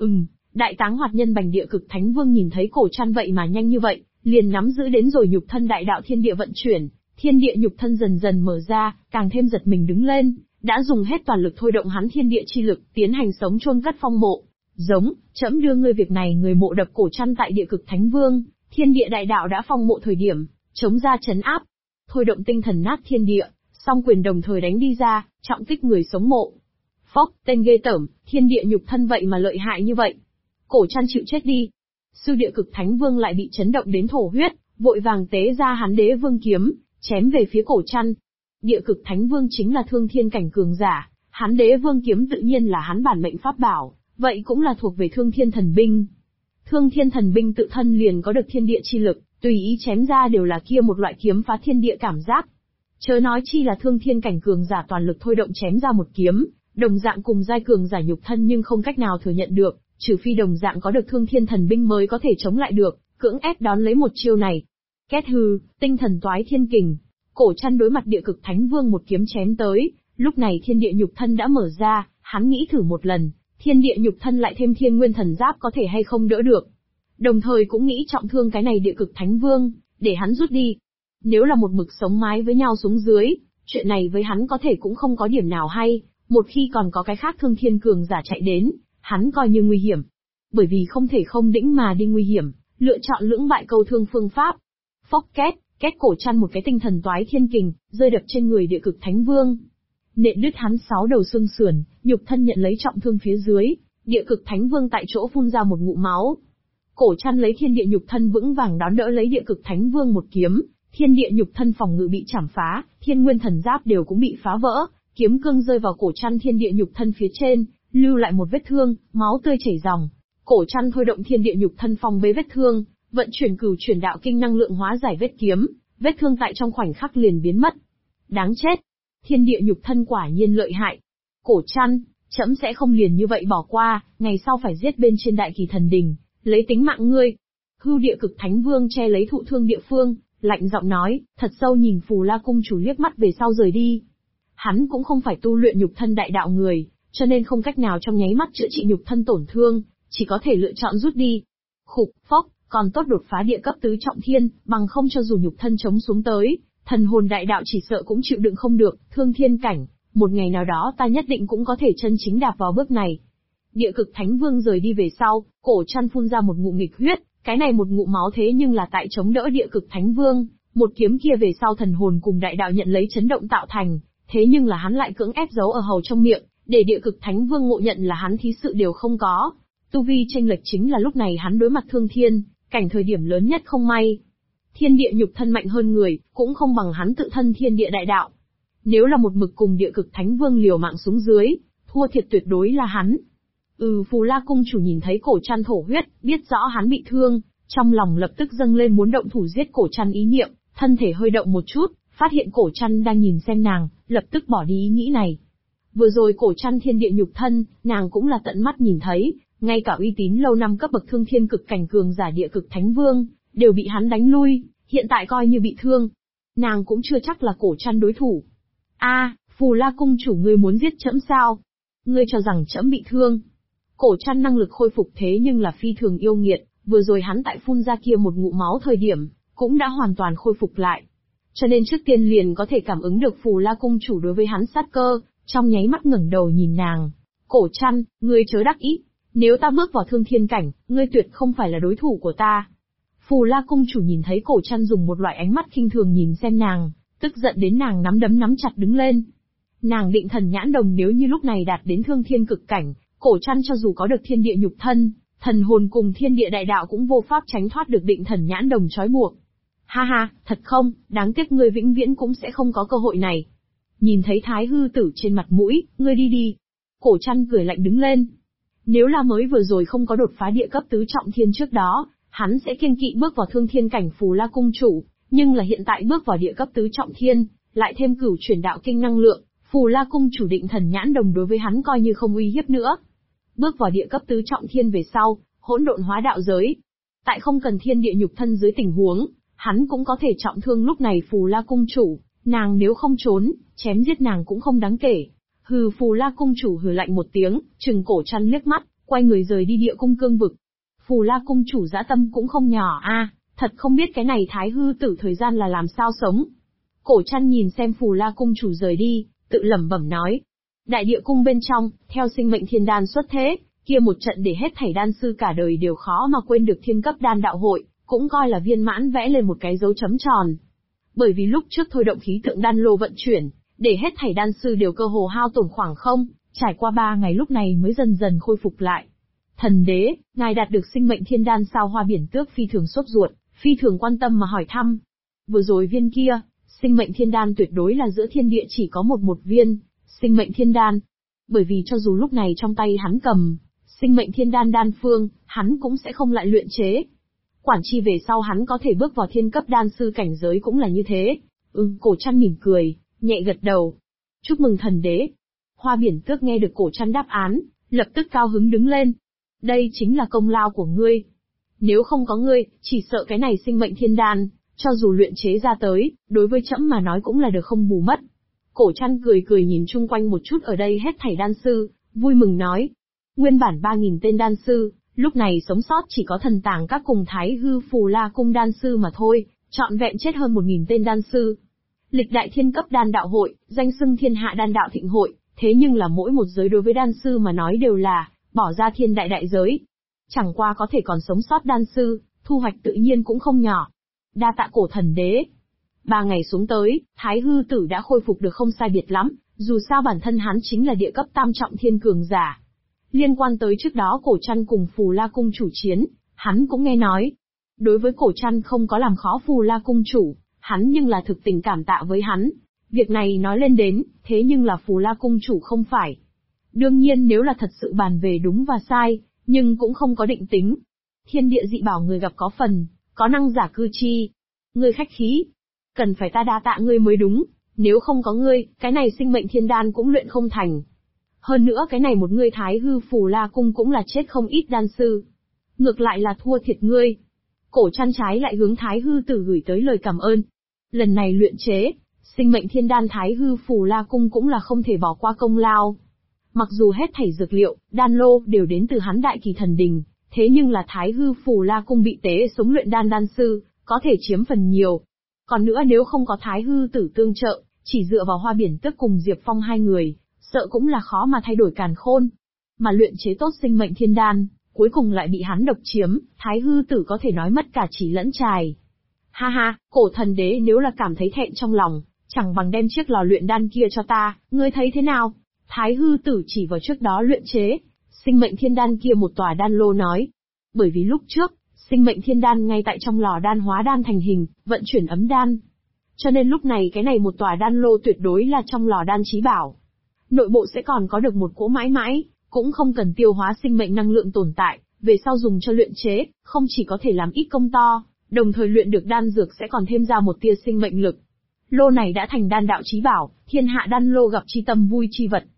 A: Đại táng hoạt nhân Bành địa cực thánh vương nhìn thấy cổ trăn vậy mà nhanh như vậy, liền nắm giữ đến rồi nhục thân đại đạo thiên địa vận chuyển, thiên địa nhục thân dần dần mở ra, càng thêm giật mình đứng lên, đã dùng hết toàn lực thôi động hắn thiên địa chi lực, tiến hành sống chôn cất phong mộ. Giống, trẫm đưa ngươi việc này người mộ đập cổ trăn tại địa cực thánh vương. Thiên địa đại đạo đã phong mộ thời điểm, chống ra chấn áp, thôi động tinh thần nát thiên địa, song quyền đồng thời đánh đi ra, trọng kích người sống mộ. Phốc, tên ghê tởm, thiên địa nhục thân vậy mà lợi hại như vậy. Cổ trăn chịu chết đi. Sư địa cực thánh vương lại bị chấn động đến thổ huyết, vội vàng tế ra hắn đế vương kiếm, chém về phía cổ trăn. Địa cực thánh vương chính là thương thiên cảnh cường giả, hắn đế vương kiếm tự nhiên là hắn bản mệnh pháp bảo, vậy cũng là thuộc về thương thiên thần binh. Thương thiên thần binh tự thân liền có được thiên địa chi lực, tùy ý chém ra đều là kia một loại kiếm phá thiên địa cảm giác. Chớ nói chi là thương thiên cảnh cường giả toàn lực thôi động chém ra một kiếm, đồng dạng cùng giai cường giả nhục thân nhưng không cách nào thừa nhận được, trừ phi đồng dạng có được thương thiên thần binh mới có thể chống lại được, cưỡng ép đón lấy một chiêu này. Két hư, tinh thần toái thiên kình, cổ trăn đối mặt địa cực thánh vương một kiếm chém tới, lúc này thiên địa nhục thân đã mở ra, hắn nghĩ thử một lần. Thiên địa nhục thân lại thêm thiên nguyên thần giáp có thể hay không đỡ được. Đồng thời cũng nghĩ trọng thương cái này địa cực thánh vương, để hắn rút đi. Nếu là một mực sống mái với nhau xuống dưới, chuyện này với hắn có thể cũng không có điểm nào hay, một khi còn có cái khác thương thiên cường giả chạy đến, hắn coi như nguy hiểm. Bởi vì không thể không đĩnh mà đi nguy hiểm, lựa chọn lưỡng bại câu thương phương pháp. Phốc két cổ trăn một cái tinh thần toái thiên kình, rơi đập trên người địa cực thánh vương. Nện đứt hắn 6 đầu xương sườn, nhục thân nhận lấy trọng thương phía dưới, địa cực thánh vương tại chỗ phun ra một ngụm máu. Cổ trăn lấy thiên địa nhục thân vững vàng đón đỡ lấy địa cực thánh vương một kiếm, thiên địa nhục thân phòng ngự bị chảm phá, thiên nguyên thần giáp đều cũng bị phá vỡ, kiếm cương rơi vào cổ trăn thiên địa nhục thân phía trên, lưu lại một vết thương, máu tươi chảy ròng. Cổ trăn thôi động thiên địa nhục thân phòng bế vết thương, vận chuyển cửu chuyển đạo kinh năng lượng hóa giải vết kiếm, vết thương tại trong khoảnh khắc liền biến mất. Đáng chết! Thiên địa nhục thân quả nhiên lợi hại. Cổ trăn, trẫm sẽ không liền như vậy bỏ qua, ngày sau phải giết bên trên đại kỳ thần đình, lấy tính mạng ngươi. Hưu địa cực thánh vương che lấy thụ thương địa phương, lạnh giọng nói, thật sâu nhìn Phù La cung chủ liếc mắt về sau rời đi. Hắn cũng không phải tu luyện nhục thân đại đạo người, cho nên không cách nào trong nháy mắt chữa trị nhục thân tổn thương, chỉ có thể lựa chọn rút đi. Khục, phốc, còn tốt đột phá địa cấp tứ trọng thiên, bằng không cho dù nhục thân chống xuống tới, thần hồn đại đạo chỉ sợ cũng chịu đựng không được, thương thiên cảnh, một ngày nào đó ta nhất định cũng có thể chân chính đạp vào bước này. Địa cực thánh vương rời đi về sau, cổ trăn phun ra một ngụm nghịch huyết, cái này một ngụm máu thế nhưng là tại chống đỡ địa cực thánh vương, một kiếm kia về sau thần hồn cùng đại đạo nhận lấy chấn động tạo thành, thế nhưng là hắn lại cưỡng ép giấu ở hầu trong miệng, để địa cực thánh vương ngộ nhận là hắn thí sự đều không có. Tu vi chênh lệch chính là lúc này hắn đối mặt thương thiên, cảnh thời điểm lớn nhất không may. Thiên địa nhục thân mạnh hơn người, cũng không bằng hắn tự thân thiên địa đại đạo. Nếu là một mực cùng địa cực thánh vương liều mạng xuống dưới, thua thiệt tuyệt đối là hắn. Phù La cung chủ nhìn thấy cổ trăn thổ huyết, biết rõ hắn bị thương, trong lòng lập tức dâng lên muốn động thủ giết cổ trăn ý niệm, thân thể hơi động một chút, phát hiện cổ trăn đang nhìn xem nàng, lập tức bỏ đi ý nghĩ này. Vừa rồi cổ trăn thiên địa nhục thân, nàng cũng là tận mắt nhìn thấy, ngay cả uy tín lâu năm cấp bậc thương thiên cực cảnh cường giả địa cực thánh vương, đều bị hắn đánh lui, hiện tại coi như bị thương. Nàng cũng chưa chắc là cổ trăn đối thủ. Phù La cung chủ, ngươi muốn giết trẫm sao? Ngươi cho rằng trẫm bị thương? Cổ trăn năng lực khôi phục thế nhưng là phi thường yêu nghiệt, vừa rồi hắn tại phun ra kia một ngụm máu thời điểm, cũng đã hoàn toàn khôi phục lại. Cho nên trước tiên liền có thể cảm ứng được Phù La cung chủ đối với hắn sát cơ, trong nháy mắt ngẩng đầu nhìn nàng. Cổ trăn, ngươi chớ đắc ý, nếu ta bước vào thương thiên cảnh, ngươi tuyệt không phải là đối thủ của ta. Phù La cung chủ nhìn thấy cổ trăn dùng một loại ánh mắt khinh thường nhìn xem nàng, tức giận đến nàng nắm đấm nắm chặt đứng lên. Nàng định thần nhãn đồng nếu như lúc này đạt đến thương thiên cực cảnh, cổ trăn cho dù có được thiên địa nhục thân, thần hồn cùng thiên địa đại đạo cũng vô pháp tránh thoát được định thần nhãn đồng trói buộc. Ha ha, thật không, đáng tiếc ngươi vĩnh viễn cũng sẽ không có cơ hội này. Nhìn thấy Thái hư tử trên mặt mũi, ngươi đi đi. Cổ trăn cười lạnh đứng lên. Nếu là mới vừa rồi không có đột phá địa cấp tứ trọng thiên trước đó, hắn sẽ kiêng kỵ bước vào thương thiên cảnh Phù La cung chủ, nhưng là hiện tại bước vào địa cấp tứ trọng thiên, lại thêm cửu chuyển đạo kinh năng lượng, Phù La cung chủ định thần nhãn đồng đối với hắn coi như không uy hiếp nữa. Bước vào địa cấp tứ trọng thiên về sau, hỗn độn hóa đạo giới. Tại không cần thiên địa nhục thân dưới tình huống, hắn cũng có thể trọng thương lúc này Phù La cung chủ, nàng nếu không trốn, chém giết nàng cũng không đáng kể. Phù La cung chủ hừ lạnh một tiếng, trừng cổ trăn liếc mắt, quay người rời đi địa cung cương vực. Phù La cung chủ dã tâm cũng không nhỏ thật không biết cái này Thái hư tử thời gian là làm sao sống. Cổ trăn nhìn xem Phù La cung chủ rời đi, tự lẩm bẩm nói. Đại địa cung bên trong, theo sinh mệnh thiên đan xuất thế, kia một trận để hết thảy đan sư cả đời đều khó mà quên được thiên cấp đan đạo hội, cũng coi là viên mãn vẽ lên một cái dấu chấm tròn. Bởi vì lúc trước thôi động khí tượng đan lô vận chuyển, để hết thảy đan sư đều cơ hồ hao tổn khoảng không, trải qua 3 ngày lúc này mới dần dần khôi phục lại. Thần đế, ngài đạt được sinh mệnh thiên đan sao? Hoa Biển Tước phi thường sốt ruột, phi thường quan tâm mà hỏi thăm. Vừa rồi viên kia, sinh mệnh thiên đan tuyệt đối là giữa thiên địa chỉ có một viên, sinh mệnh thiên đan. Bởi vì cho dù lúc này trong tay hắn cầm, sinh mệnh thiên đan đan phương, hắn cũng sẽ không lại luyện chế. Quản chi về sau hắn có thể bước vào thiên cấp đan sư cảnh giới cũng là như thế. Cổ trăn mỉm cười, nhẹ gật đầu. Chúc mừng thần đế. Hoa Biển Tước nghe được cổ trăn đáp án, lập tức cao hứng đứng lên. Đây chính là công lao của ngươi. Nếu không có ngươi, chỉ sợ cái này sinh mệnh thiên đan, cho dù luyện chế ra tới, đối với trẫm mà nói cũng là được không bù mất. Cổ trăn cười cười nhìn chung quanh một chút ở đây hết thảy đan sư, vui mừng nói. Nguyên bản 3.000 tên đan sư, lúc này sống sót chỉ có thần tàng các cùng Thái hư Phù La cung đan sư mà thôi, trọn vẹn chết hơn 1.000 tên đan sư. Lịch đại thiên cấp đan đạo hội, danh xưng thiên hạ đan đạo thịnh hội, thế nhưng là mỗi một giới đối với đan sư mà nói đều là bỏ ra thiên đại đại giới. Chẳng qua có thể còn sống sót đan sư, thu hoạch tự nhiên cũng không nhỏ. Đa tạ cổ thần đế. 3 ngày xuống tới, Thái hư tử đã khôi phục được không sai biệt lắm, dù sao bản thân hắn chính là địa cấp tam trọng thiên cường giả. Liên quan tới trước đó cổ trăn cùng Phù La cung chủ chiến, hắn cũng nghe nói. Đối với cổ trăn không có làm khó Phù La cung chủ, hắn nhưng là thực tình cảm tạ với hắn. Việc này nói lên đến, thế nhưng là Phù La cung chủ không phải. Đương nhiên nếu là thật sự bàn về đúng và sai, nhưng cũng không có định tính. Thiên địa dị bảo người gặp có phần, có năng giả cư chi. Ngươi khách khí, cần phải ta đa tạ ngươi mới đúng, nếu không có ngươi, cái này sinh mệnh thiên đan cũng luyện không thành. Hơn nữa cái này một ngươi Thái hư Phù La cung cũng là chết không ít đan sư. Ngược lại là thua thiệt ngươi. Cổ trăn trái lại hướng Thái hư tử gửi tới lời cảm ơn. Lần này luyện chế, sinh mệnh thiên đan Thái hư Phù La cung cũng là không thể bỏ qua công lao. Mặc dù hết thảy dược liệu, đan lô đều đến từ hắn đại kỳ thần đình, thế nhưng là Thái hư Phù La cung bị tế sống luyện đan đan sư, có thể chiếm phần nhiều. Còn nữa nếu không có Thái hư tử tương trợ, chỉ dựa vào Hoa Biển Tước cùng Diệp Phong hai người, sợ cũng là khó mà thay đổi càn khôn. Mà luyện chế tốt sinh mệnh thiên đan, cuối cùng lại bị hắn độc chiếm, Thái hư tử có thể nói mất cả chỉ lẫn trài. Ha ha, cổ thần đế nếu là cảm thấy thẹn trong lòng, chẳng bằng đem chiếc lò luyện đan kia cho ta, ngươi thấy thế nào? Thái hư tử chỉ vào trước đó luyện chế, sinh mệnh thiên đan kia một tòa đan lô nói. Bởi vì lúc trước, sinh mệnh thiên đan ngay tại trong lò đan hóa đan thành hình, vận chuyển ấm đan. Cho nên lúc này cái này một tòa đan lô tuyệt đối là trong lò đan chí bảo. Nội bộ sẽ còn có được một cỗ mãi mãi, cũng không cần tiêu hóa sinh mệnh năng lượng tồn tại, về sau dùng cho luyện chế, không chỉ có thể làm ít công to, đồng thời luyện được đan dược sẽ còn thêm ra một tia sinh mệnh lực. Lô này đã thành đan đạo chí bảo, thiên hạ đan lô gặp chi tâm vui chi vật.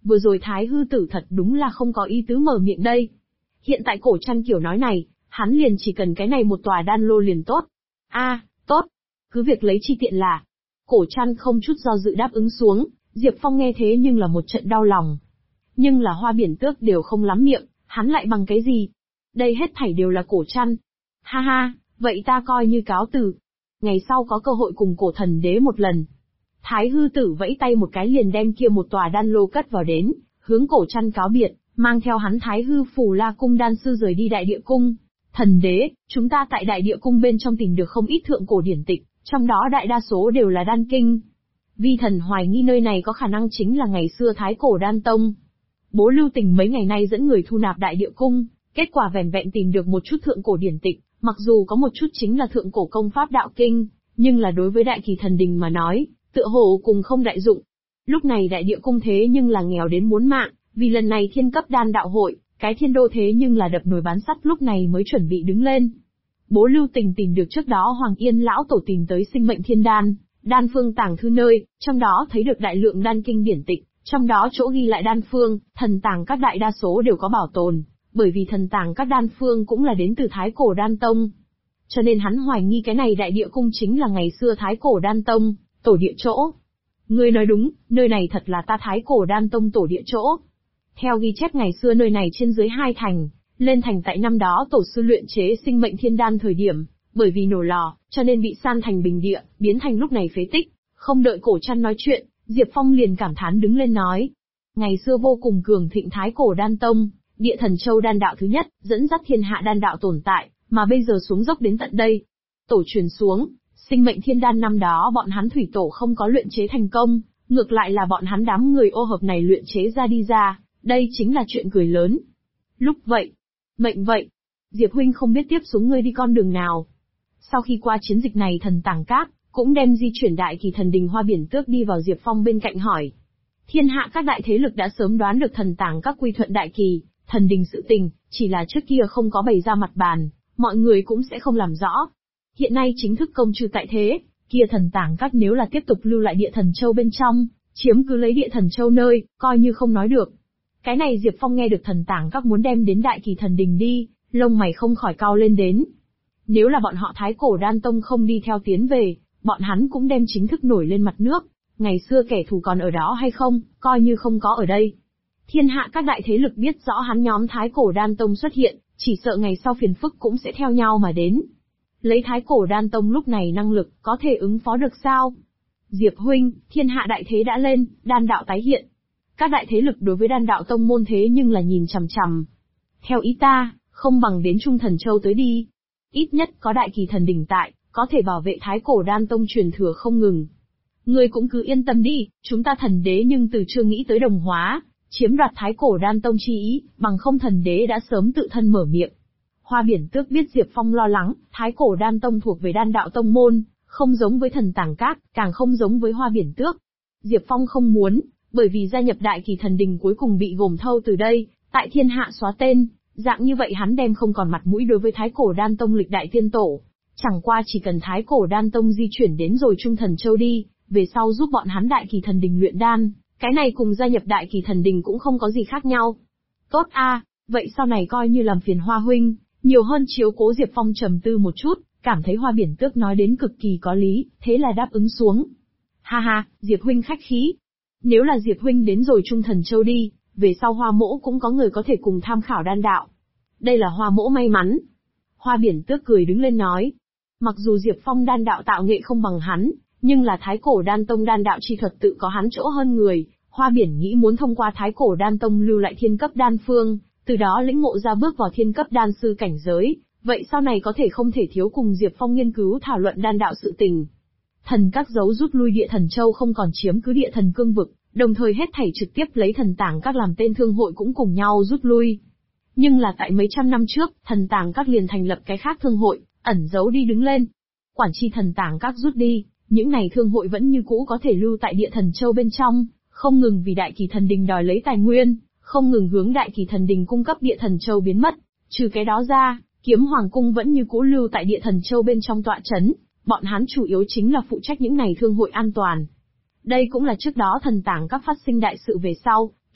A: vừa rồi Thái hư tử thật đúng là không có ý tứ mở miệng đây. Hiện tại Cổ Trăn kiểu nói này, hắn liền chỉ cần cái này một tòa đan lô liền tốt. Tốt. Cứ việc lấy chi tiện là. Cổ Trăn không chút do dự đáp ứng xuống, Diệp Phong nghe thế nhưng là một trận đau lòng. Nhưng là Hoa Biển Tước đều không lắm miệng, hắn lại bằng cái gì? Đây hết thảy đều là Cổ Trăn. Ha ha, vậy ta coi như cáo từ. Ngày sau có cơ hội cùng Cổ Thần Đế một lần. Thái hư tử vẫy tay một cái liền đem kia một tòa đan lô cất vào đến, hướng Cổ Trăn cáo biệt, mang theo hắn Thái hư Phù La Cung đan sư rời đi Đại Địa Cung. Thần Đế, chúng ta tại Đại Địa Cung bên trong tìm được không ít thượng cổ điển tịch, trong đó đại đa số đều là đan kinh. Vi thần hoài nghi nơi này có khả năng chính là ngày xưa Thái cổ đan tông. Bố Lưu Tình mấy ngày nay dẫn người thu nạp Đại Địa Cung, kết quả vẻn vẹn tìm được một chút thượng cổ điển tịch, mặc dù có một chút chính là thượng cổ công pháp đạo kinh, nhưng là đối với Đại Kỳ Thần Đình mà nói, tựa hồ cùng không đại dụng. Lúc này Đại Địa Cung thế nhưng là nghèo đến muốn mạng, vì lần này thiên cấp đan đạo hội, cái thiên đô thế nhưng là đập nồi bán sắt lúc này mới chuẩn bị đứng lên. Bố Lưu Tình tìm được trước đó Hoàng Yên lão tổ tìm tới sinh mệnh thiên đan, đan phương tàng thư nơi, trong đó thấy được đại lượng đan kinh điển tịch, trong đó chỗ ghi lại đan phương, thần tàng các đại đa số đều có bảo tồn, bởi vì thần tàng các đan phương cũng là đến từ Thái cổ đan tông. Cho nên hắn hoài nghi cái này Đại Địa Cung chính là ngày xưa Thái cổ đan tông, tổ địa chỗ. Ngươi nói đúng, nơi này thật là ta Thái cổ đan tông tổ địa chỗ. Theo ghi chép ngày xưa nơi này trên dưới 2 thành, lên thành tại năm đó tổ sư luyện chế sinh mệnh thiên đan thời điểm, bởi vì nổ lò, cho nên bị san thành bình địa, biến thành lúc này phế tích. Không đợi Cổ Trăn nói chuyện, Diệp Phong liền cảm thán đứng lên nói. Ngày xưa vô cùng cường thịnh Thái cổ đan tông, địa thần châu đan đạo thứ nhất, dẫn dắt thiên hạ đan đạo tồn tại, mà bây giờ xuống dốc đến tận đây. Tổ truyền xuống, sinh mệnh thiên đan năm đó bọn hắn thủy tổ không có luyện chế thành công, ngược lại là bọn hắn đám người ô hợp này luyện chế ra đi ra, đây chính là chuyện cười lớn. Lúc vậy, mệnh vậy, Diệp huynh không biết tiếp xuống ngươi đi con đường nào. Sau khi qua chiến dịch này thần tàng cát, cũng đem di chuyển Đại Kỳ Thần Đình Hoa Biển Tước đi vào Diệp Phong bên cạnh hỏi. Thiên hạ các đại thế lực đã sớm đoán được thần tàng các quy thuận Đại Kỳ Thần Đình sự tình, chỉ là trước kia không có bày ra mặt bàn, mọi người cũng sẽ không làm rõ. Hiện nay chính thức công trừ tại thế, kia thần tàng các nếu là tiếp tục lưu lại địa thần châu bên trong, chiếm cứ lấy địa thần châu nơi, coi như không nói được. Cái này Diệp Phong nghe được thần tàng các muốn đem đến Đại Kỳ Thần Đình đi, lông mày không khỏi cau lên đến. Nếu là bọn họ Thái cổ đan tông không đi theo tiến về, bọn hắn cũng đem chính thức nổi lên mặt nước. Ngày xưa kẻ thù còn ở đó hay không, coi như không có ở đây. Thiên hạ các đại thế lực biết rõ hắn nhóm Thái cổ đan tông xuất hiện, chỉ sợ ngày sau phiền phức cũng sẽ theo nhau mà đến. Lấy Thái cổ đan tông lúc này năng lực, có thể ứng phó được sao? Diệp huynh, thiên hạ đại thế đã lên, đan đạo tái hiện. Các đại thế lực đối với đan đạo tông môn thế nhưng là nhìn chằm chằm. Theo ý ta, không bằng đến Trung Thần Châu tới đi. Ít nhất có Đại Kỳ Thần Đình tại, có thể bảo vệ Thái cổ đan tông truyền thừa không ngừng. Ngươi cũng cứ yên tâm đi, chúng ta Thần Đế nhưng từ chưa nghĩ tới đồng hóa, chiếm đoạt Thái cổ đan tông chi ý, bằng không Thần Đế đã sớm tự thân mở miệng. Hoa Biển Tước biết Diệp Phong lo lắng, Thái cổ đan tông thuộc về đan đạo tông môn, không giống với thần tàng cát, càng không giống với Hoa Biển Tước. Diệp Phong không muốn, bởi vì gia nhập Đại Kỳ Thần Đình cuối cùng bị gồm thâu từ đây, tại thiên hạ xóa tên, dạng như vậy hắn đem không còn mặt mũi đối với Thái cổ đan tông lịch đại tiên tổ. Chẳng qua chỉ cần Thái cổ đan tông di chuyển đến rồi Trung Thần Châu đi, về sau giúp bọn hắn Đại Kỳ Thần Đình luyện đan, cái này cùng gia nhập Đại Kỳ Thần Đình cũng không có gì khác nhau. Tốt a, vậy sau này coi như làm phiền Hoa huynh, nhiều hơn chiếu cố. Diệp Phong trầm tư một chút, cảm thấy Hoa Biển Tước nói đến cực kỳ có lý, thế là đáp ứng xuống. Ha ha, Diệp huynh khách khí. Nếu là Diệp huynh đến rồi Trung Thần Châu đi, về sau Hoa mỗ cũng có người có thể cùng tham khảo đan đạo. Đây là Hoa mỗ may mắn. Hoa Biển Tước cười đứng lên nói. Mặc dù Diệp Phong đan đạo tạo nghệ không bằng hắn, nhưng là Thái cổ đan tông đan đạo chi thuật tự có hắn chỗ hơn người. Hoa Biển nghĩ muốn thông qua Thái cổ đan tông lưu lại thiên cấp đan phương, từ đó lĩnh ngộ ra bước vào thiên cấp đan sư cảnh giới, vậy sau này có thể không thể thiếu cùng Diệp Phong nghiên cứu thảo luận đan đạo sự tình. Thần các giấu rút lui địa thần châu không còn chiếm cứ địa thần cương vực, đồng thời hết thảy trực tiếp lấy thần tàng các làm tên thương hội cũng cùng nhau rút lui. Nhưng là tại mấy trăm năm trước, thần tàng các liền thành lập cái khác thương hội, ẩn giấu đi đứng lên. Quản chi thần tàng các rút đi, những này thương hội vẫn như cũ có thể lưu tại địa thần châu bên trong, không ngừng vì Đại Kỳ Thần Đình đòi lấy tài nguyên, không ngừng hướng Đại Kỳ Thần Đình cung cấp địa thần châu biến mất. Trừ cái đó ra, Kiếm Hoàng cung vẫn như cũ lưu tại địa thần châu bên trong tọa chấn, bọn hắn chủ yếu chính là phụ trách những này thương hội an toàn. Đây cũng là trước đó thần tàng các phát sinh đại sự về sau,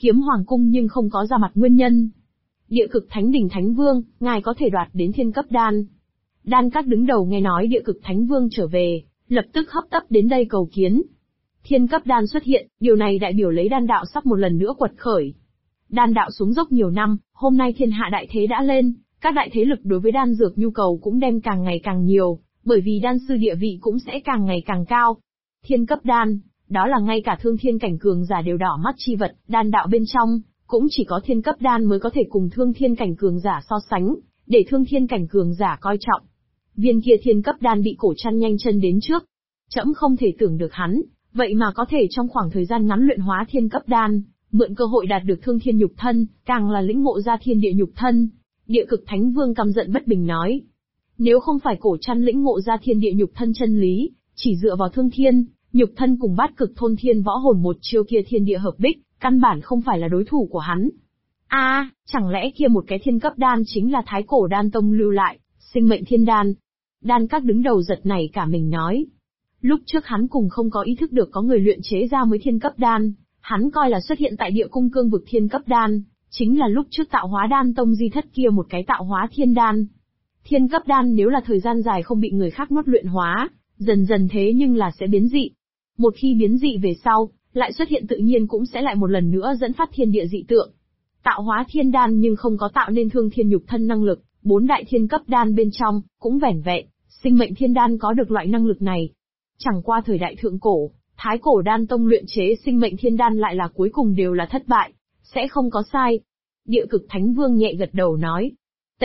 A: Kiếm Hoàng cung nhưng không có ra mặt nguyên nhân. Địa Cực Thánh Đình Thánh Vương, ngài có thể đoạt đến thiên cấp đan. Đan Các đứng đầu nghe nói Địa Cực Thánh Vương trở về, lập tức hấp tấp đến đây cầu kiến. Thiên cấp đan xuất hiện, điều này đại biểu lấy đan đạo sắp một lần nữa quật khởi. Đan đạo xuống dốc nhiều năm, hôm nay thiên hạ đại thế đã lên, các đại thế lực đối với đan dược nhu cầu cũng đem càng ngày càng nhiều, bởi vì đan sư địa vị cũng sẽ càng ngày càng cao. Thiên cấp đan, đó là ngay cả thương thiên cảnh cường giả đều đỏ mắt chi vật, đan đạo bên trong, cũng chỉ có thiên cấp đan mới có thể cùng thương thiên cảnh cường giả so sánh, để thương thiên cảnh cường giả coi trọng. Viên kia thiên cấp đan bị Cổ Trăn nhanh chân đến trước. Trẫm không thể tưởng được hắn, vậy mà có thể trong khoảng thời gian ngắn luyện hóa thiên cấp đan, mượn cơ hội đạt được thương thiên nhục thân, càng là lĩnh ngộ ra thiên địa nhục thân. Địa Cực Thánh Vương căm giận bất bình nói. Nếu không phải Cổ Trăn lĩnh ngộ ra thiên địa nhục thân chân lý, chỉ dựa vào thương thiên, nhục thân cùng bát cực thôn thiên võ hồn một chiêu kia thiên địa hợp bích, căn bản không phải là đối thủ của hắn. Chẳng lẽ kia một cái thiên cấp đan chính là Thái Cổ Đan Tông lưu lại, sinh mệnh thiên đan? Đan Các đứng đầu giật nảy cả mình nói. Lúc trước hắn cùng không có ý thức được có người luyện chế ra mới thiên cấp đan, hắn coi là xuất hiện tại địa cung cương vực thiên cấp đan, chính là lúc trước tạo hóa đan tông di thất kia một cái tạo hóa thiên đan. Thiên cấp đan nếu là thời gian dài không bị người khác nuốt luyện hóa, dần dần thế nhưng là sẽ biến dị. Một khi biến dị về sau, lại xuất hiện tự nhiên cũng sẽ lại một lần nữa dẫn phát thiên địa dị tượng. Tạo hóa thiên đan nhưng không có tạo nên thương thiên nhục thân năng lực, 4 đại thiên cấp đan bên trong, cũng vẻn vẹn, sinh mệnh thiên đan có được loại năng lực này. Chẳng qua thời đại thượng cổ, Thái Cổ Đan Tông luyện chế sinh mệnh thiên đan lại là cuối cùng đều là thất bại, sẽ không có sai. Địa Cực Thánh Vương nhẹ gật đầu nói.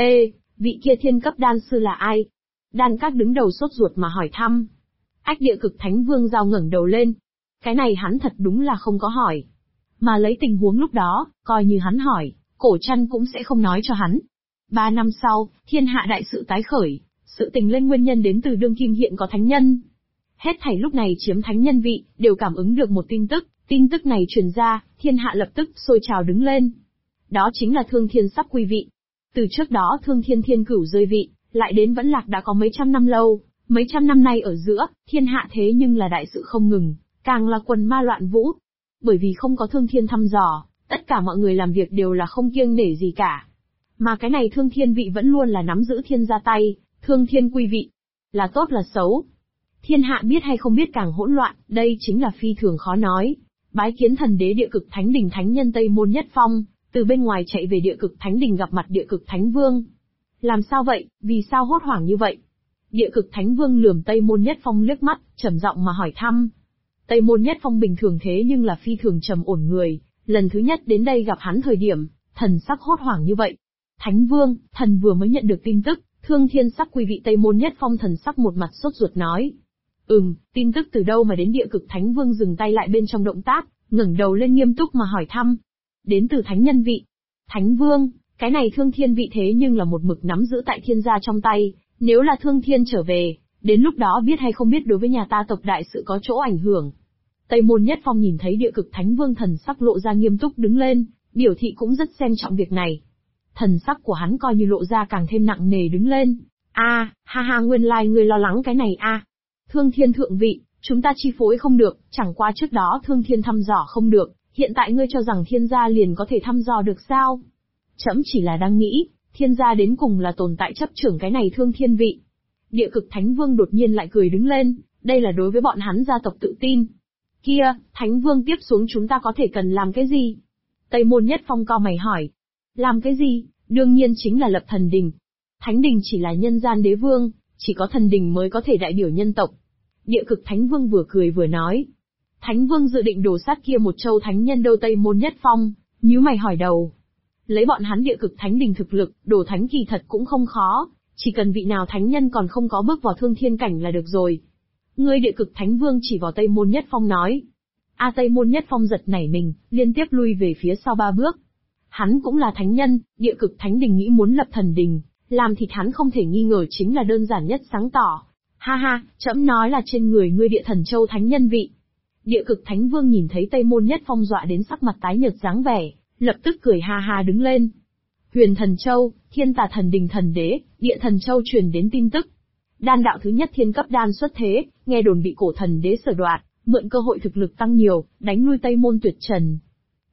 A: Vị kia thiên cấp đan sư là ai? Đan Các đứng đầu sốt ruột mà hỏi thăm. Địa Cực Thánh Vương giao ngẩng đầu lên. Cái này hắn thật đúng là không có hỏi. Mà lấy tình huống lúc đó, coi như hắn hỏi, Cổ Trăn cũng sẽ không nói cho hắn. 3 năm sau, thiên hạ đại sự tái khởi, sự tình lên nguyên nhân đến từ đương kim hiện có thánh nhân. Hết thảy lúc này chiếm thánh nhân vị, đều cảm ứng được một tin tức này truyền ra, thiên hạ lập tức sôi trào đứng lên. Đó chính là Thương Thiên sắp quy vị. Từ trước đó Thương Thiên Thiên Cửu rơi vị, lại đến Vẫn Lạc đã có mấy trăm năm lâu, mấy trăm năm nay ở giữa, thiên hạ thế nhưng là đại sự không ngừng, càng là quần ma loạn vũ. Bởi vì không có Thương Thiên thăm dò, tất cả mọi người làm việc đều là không kiêng nể gì cả. Mà cái này Thương Thiên vị vẫn luôn là nắm giữ thiên gia tay, Thương Thiên quy vị. Là tốt là xấu? Thiên hạ biết hay không biết càng hỗn loạn, đây chính là phi thường khó nói. Bái kiến thần đế Địa Cực Thánh Đình Thánh Nhân Tây Môn Nhất Phong, từ bên ngoài chạy về Địa Cực Thánh Đình gặp mặt Địa Cực Thánh Vương. Làm sao vậy, vì sao hốt hoảng như vậy? Địa Cực Thánh Vương lườm Tây Môn Nhất Phong liếc mắt, trầm giọng mà hỏi thăm. Tây Môn Nhất Phong bình thường thế nhưng là phi thường trầm ổn người, lần thứ nhất đến đây gặp hắn thời điểm, thần sắc hốt hoảng như vậy. Thánh Vương, thần vừa mới nhận được tin tức, Thương Thiên sắp quy vị. Tây Môn Nhất Phong thần sắc một mặt sốt ruột nói. Tin tức từ đâu mà đến? Địa Cực Thánh Vương dừng tay lại bên trong động tác, ngẩng đầu lên nghiêm túc mà hỏi thăm. Đến từ thánh nhân vị. Thánh Vương, cái này Thương Thiên vị thế nhưng là một mực nắm giữ tại thiên gia trong tay, nếu là Thương Thiên trở về, đến lúc đó biết hay không biết đối với nhà ta tộc đại sự có chỗ ảnh hưởng. Tây Môn Nhất Phong nhìn thấy Địa Cực Thánh Vương thần sắc lộ ra nghiêm túc đứng lên, biểu thị cũng rất xem trọng việc này. Thần sắc của hắn coi như lộ ra càng thêm nặng nề đứng lên. Nguyên lai ngươi lo lắng cái này Thương Thiên thượng vị, chúng ta chi phối không được, chẳng qua trước đó Thương Thiên thăm dò không được, hiện tại ngươi cho rằng thiên gia liền có thể thăm dò được sao? Trẫm chỉ là đang nghĩ, thiên gia đến cùng là tồn tại chấp trưởng cái này Thương Thiên vị. Địa Cực Thánh Vương đột nhiên lại cười đứng lên, đây là đối với bọn hắn gia tộc tự tin. Kia, Thánh Vương tiếp xuống chúng ta có thể cần làm cái gì? Tây Môn Nhất Phong cau mày hỏi. Làm cái gì? Đương nhiên chính là lập thần đình. Thánh đình chỉ là nhân gian đế vương, chỉ có thần đình mới có thể đại biểu nhân tộc. Địa Cực Thánh Vương vừa cười vừa nói. Thánh Vương dự định đổ sát kia một châu thánh nhân đâu? Tây Môn Nhất Phong nhíu mày hỏi đầu. Lấy bọn hắn Địa Cực Thánh Đình thực lực, đổ thánh kỳ thật cũng không khó, chỉ cần vị nào thánh nhân còn không có bước vào thương thiên cảnh là được rồi. Ngươi Địa Cực Thánh Vương chỉ vào Tây Môn Nhất Phong nói. Tây Môn Nhất Phong giật nảy mình, liên tiếp lui về phía sau 3 bước. Hắn cũng là thánh nhân, Địa Cực Thánh Đình nghĩ muốn lập thần đình, làm thịt hắn không thể nghi ngờ chính là đơn giản nhất sáng tỏ. Trẫm nói là trên người ngươi Địa Thần Châu thánh nhân vị. Địa Cực Thánh Vương nhìn thấy Tây Môn Nhất Phong dọa đến sắc mặt tái nhợt dáng vẻ, lập tức cười đứng lên. Huyền Thần Châu, Thiên Tà Thần Đình thần đế, Địa Thần Châu truyền đến tin tức. Đan đạo thứ nhất thiên cấp đan xuất thế, nghe đồn bị cổ thần đế sở đoạt, mượn cơ hội thực lực tăng nhiều, đánh lui Tây Môn Tuyệt Trần.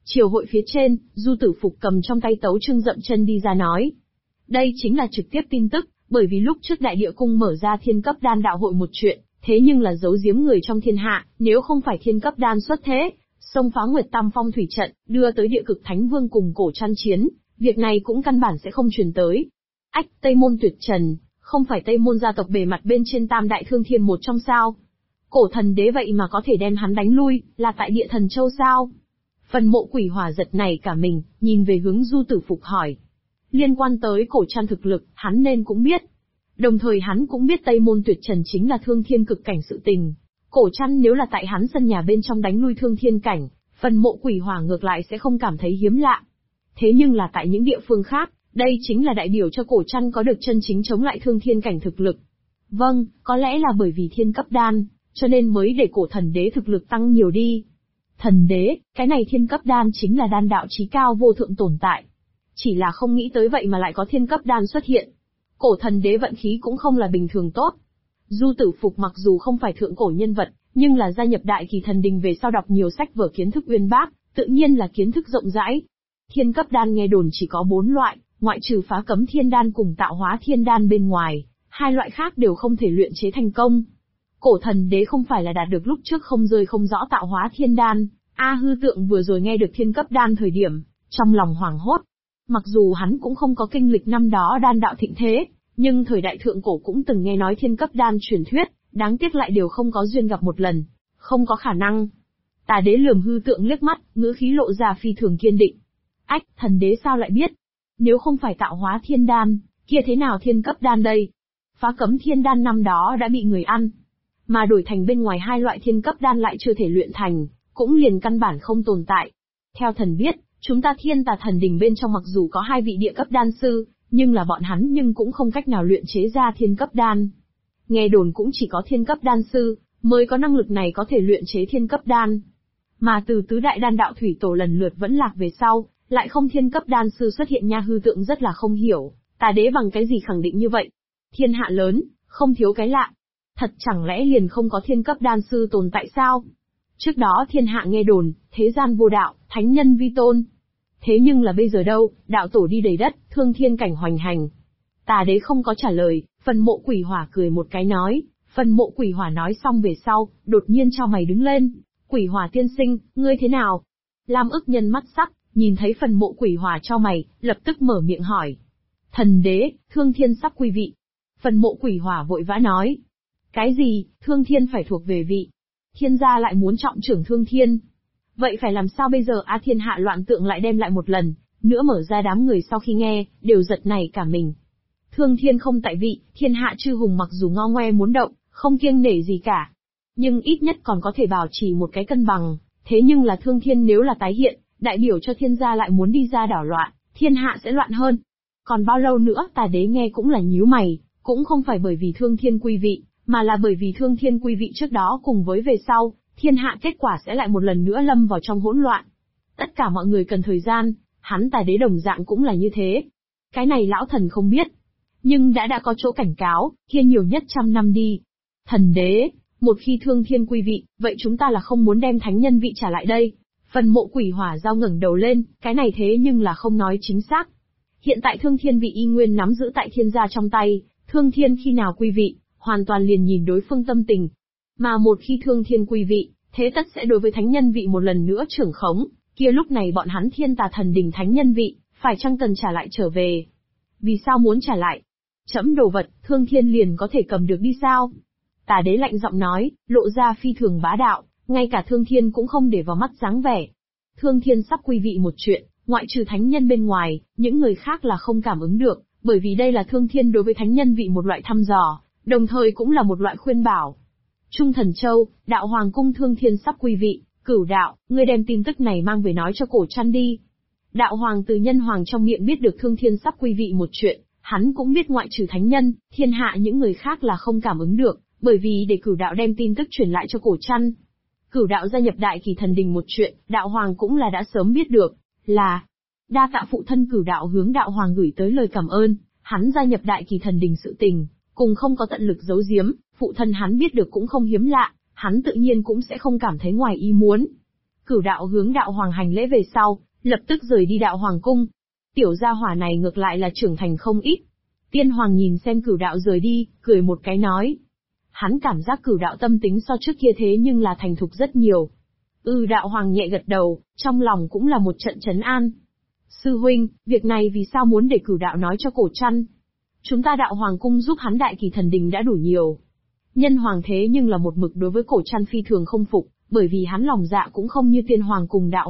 A: Triều hội phía trên, Du Tử Phục cầm trong tay tấu chương dậm chân đi ra nói. Đây chính là trực tiếp tin tức, bởi vì lúc trước Đại Địa Cung mở ra thiên cấp đan đạo hội một chuyện, thế nhưng là giấu giếm người trong thiên hạ, nếu không phải thiên cấp đan xuất thế, xông phá Nguyệt Tam Phong thủy trận, đưa tới Địa Cực Thánh Vương cùng Cổ Trăn chiến, việc này cũng căn bản sẽ không truyền tới. Ách, Tây Môn Tuyệt Trần, không phải Tây Môn gia tộc bề mặt bên trên Tam Đại Thương Thiên một trong sao? Cổ Thần Đế vậy mà có thể đem hắn đánh lui, là tại Địa Thần Châu sao? Phần Mộ Quỷ Hỏa giật nảy cả mình, nhìn về hướng Du Tử Phục hỏi. Liên quan tới Cổ Trăn thực lực, hắn nên cũng biết. Đồng thời hắn cũng biết Tây Môn Tuyệt Trần chính là thương thiên cực cảnh sự tình. Cổ Trăn nếu là tại hắn sân nhà bên trong đánh lui thương thiên cảnh, Phần Mộ Quỷ Hỏa ngược lại sẽ không cảm thấy hiếm lạ. Thế nhưng là tại những địa phương khác, đây chính là đại biểu cho Cổ Trăn có được chân chính chống lại thương thiên cảnh thực lực. Vâng, có lẽ là bởi vì thiên cấp đan, cho nên mới để Cổ Thần Đế thực lực tăng nhiều đi. Thần Đế, cái này thiên cấp đan chính là đan đạo chí cao vô thượng tồn tại. Chỉ là không nghĩ tới vậy mà lại có thiên cấp đan xuất hiện. Cổ Thần Đế vận khí cũng không là bình thường tốt. Du Tử Phục mặc dù không phải thượng cổ nhân vật, nhưng là gia nhập Đại Kỳ Thần Đình về sau đọc nhiều sách vở kiến thức uyên bác, tự nhiên là kiến thức rộng rãi. Thiên cấp đan nghe đồn chỉ có 4 loại, ngoại trừ phá cấm thiên đan cùng tạo hóa thiên đan bên ngoài, 2 loại khác đều không thể luyện chế thành công. Cổ Thần Đế không phải là đạt được lúc trước không rơi không rõ tạo hóa thiên đan, Hư Tượng vừa rồi nghe được thiên cấp đan thời điểm, trong lòng hoảng hốt. Mặc dù hắn cũng không có kinh lịch năm đó đan đạo thịnh thế, nhưng thời đại thượng cổ cũng từng nghe nói thiên cấp đan truyền thuyết, đáng tiếc lại đều không có duyên gặp một lần, không có khả năng. Tà Đế lườm Hư Tượng liếc mắt, ngữ khí lộ ra phi thường kiên định. Ách, Thần Đế sao lại biết? Nếu không phải tạo hóa thiên đan, kia thế nào thiên cấp đan đây? Phá cấm thiên đan năm đó đã bị người ăn, mà đổi thành bên ngoài 2 loại thiên cấp đan lại chưa thể luyện thành, cũng liền căn bản không tồn tại. Theo thần biết, chúng ta Thiên Tà Thần Đình bên trong mặc dù có 2 vị địa cấp đan sư, nhưng là bọn hắn nhưng cũng không cách nào luyện chế ra thiên cấp đan. Nghe đồn cũng chỉ có thiên cấp đan sư, mới có năng lực này có thể luyện chế thiên cấp đan. Mà từ tứ đại đan đạo thủy tổ lần lượt vẫn lạc về sau, lại không thiên cấp đan sư xuất hiện nha. Hư Tượng rất là không hiểu, Tà Đế bằng cái gì khẳng định như vậy? Thiên hạ lớn, không thiếu cái lạ. Thật chẳng lẽ liền không có thiên cấp đan sư tồn tại sao? Trước đó thiên hạ nghe đồn, thế gian vô đạo, thánh nhân vi tôn. Thế nhưng là bây giờ đâu, đạo tổ đi đầy đất, thương thiên cảnh hoành hành. Tà Đế không có trả lời, Phần Mộ Quỷ Hỏa cười một cái nói. Phần Mộ Quỷ Hỏa nói xong về sau, đột nhiên chau mày đứng lên. Quỷ Hỏa tiên sinh, ngươi thế nào? Lam Ức Nhân mắt sắc, nhìn thấy Phần Mộ Quỷ Hỏa chau mày, lập tức mở miệng hỏi. Thần Đế, thương thiên sắp quy vị. Phần Mộ Quỷ Hỏa vội vã nói. Cái gì, thương thiên phải thuộc về vị? Thiên gia lại muốn trọng trưởng thương thiên. Vậy phải làm sao bây giờ? Thiên hạ loạn tượng lại đem lại một lần, nữa mở ra. Đám người sau khi nghe, đều giật nảy cả mình. Thương thiên không tại vị, thiên hạ chư hùng mặc dù ngo ngoe muốn động, không kiêng nể gì cả. Nhưng ít nhất còn có thể bảo trì một cái cân bằng, thế nhưng là thương thiên nếu là tái hiện, đại biểu cho thiên gia lại muốn đi ra đảo loạn, thiên hạ sẽ loạn hơn. Còn bao lâu nữa? Tà Đế nghe cũng là nhíu mày, cũng không phải bởi vì thương thiên quy vị, mà là bởi vì thương thiên quy vị trước đó cùng với về sau, thiên hạ kết quả sẽ lại một lần nữa lâm vào trong hỗn loạn. Tất cả mọi người cần thời gian, hắn Tà Đế đồng dạng cũng là như thế. Cái này lão thần không biết, nhưng đã có chỗ cảnh cáo, kia nhiều nhất 100 năm đi. Thần Đế, một khi thương thiên quy vị, vậy chúng ta là không muốn đem thánh nhân vị trả lại đây. Phần Mộ Quỷ Hỏa giao ngẩng đầu lên, cái này thế nhưng là không nói chính xác. Hiện tại thương thiên vị y nguyên nắm giữ tại thiên gia trong tay, thương thiên khi nào quy vị, hoàn toàn liền nhìn đối phương tâm tình. Mà một khi thương thiên quy vị, thế tất sẽ đối với thánh nhân vị một lần nữa trưởng khống, kia lúc này bọn hắn Thiên Tà Thần Đình thánh nhân vị, phải chăng cần trả lại trở về? Vì sao muốn trả lại? Trẫm đồ vật, thương thiên liền có thể cầm được đi sao? Tà Đế lạnh giọng nói, lộ ra phi thường bá đạo, ngay cả thương thiên cũng không để vào mắt dáng vẻ. Thương thiên sắp quy vị một chuyện, ngoại trừ thánh nhân bên ngoài, những người khác là không cảm ứng được, bởi vì đây là thương thiên đối với thánh nhân vị một loại thăm dò, đồng thời cũng là một loại khuyên bảo. Trung Thần Châu, đạo hoàng cung thương thiên sắp quy vị, Cửu Đạo, ngươi đem tin tức này mang về nói cho Cổ Trăn đi. Đạo hoàng từ nhân hoàng trong miệng biết được thương thiên sắp quy vị một chuyện, hắn cũng biết ngoại trừ thánh nhân, thiên hạ những người khác là không cảm ứng được, bởi vì để Cửu Đạo đem tin tức truyền lại cho Cổ Trăn. Cửu Đạo gia nhập Đại Kỳ Thần Đình một chuyện, đạo hoàng cũng là đã sớm biết được, là đa tạ phụ thân. Cửu Đạo hướng đạo hoàng gửi tới lời cảm ơn, hắn gia nhập Đại Kỳ Thần Đình sự tình, cùng không có tận lực giấu giếm, phụ thân hắn biết được cũng không hiếm lạ, hắn tự nhiên cũng sẽ không cảm thấy ngoài ý muốn. Cửu đạo hướng đạo hoàng hành lễ về sau, lập tức rời đi đạo hoàng cung. Tiểu gia hỏa này ngược lại là trưởng thành không ít. Tiên hoàng nhìn xem cửu đạo rời đi, cười một cái nói. Hắn cảm giác cửu đạo tâm tính so trước kia thế nhưng là thành thục rất nhiều. Đạo hoàng nhẹ gật đầu, trong lòng cũng là một trận trấn an. Sư huynh, việc này vì sao muốn để cửu đạo nói cho cổ trăn? Chúng ta đạo hoàng cung giúp hắn đại kỳ thần đình đã đủ nhiều. Nhân hoàng thế nhưng là một mực đối với cổ trăn phi thường không phục, bởi vì hắn lòng dạ cũng không như tiên hoàng cùng đạo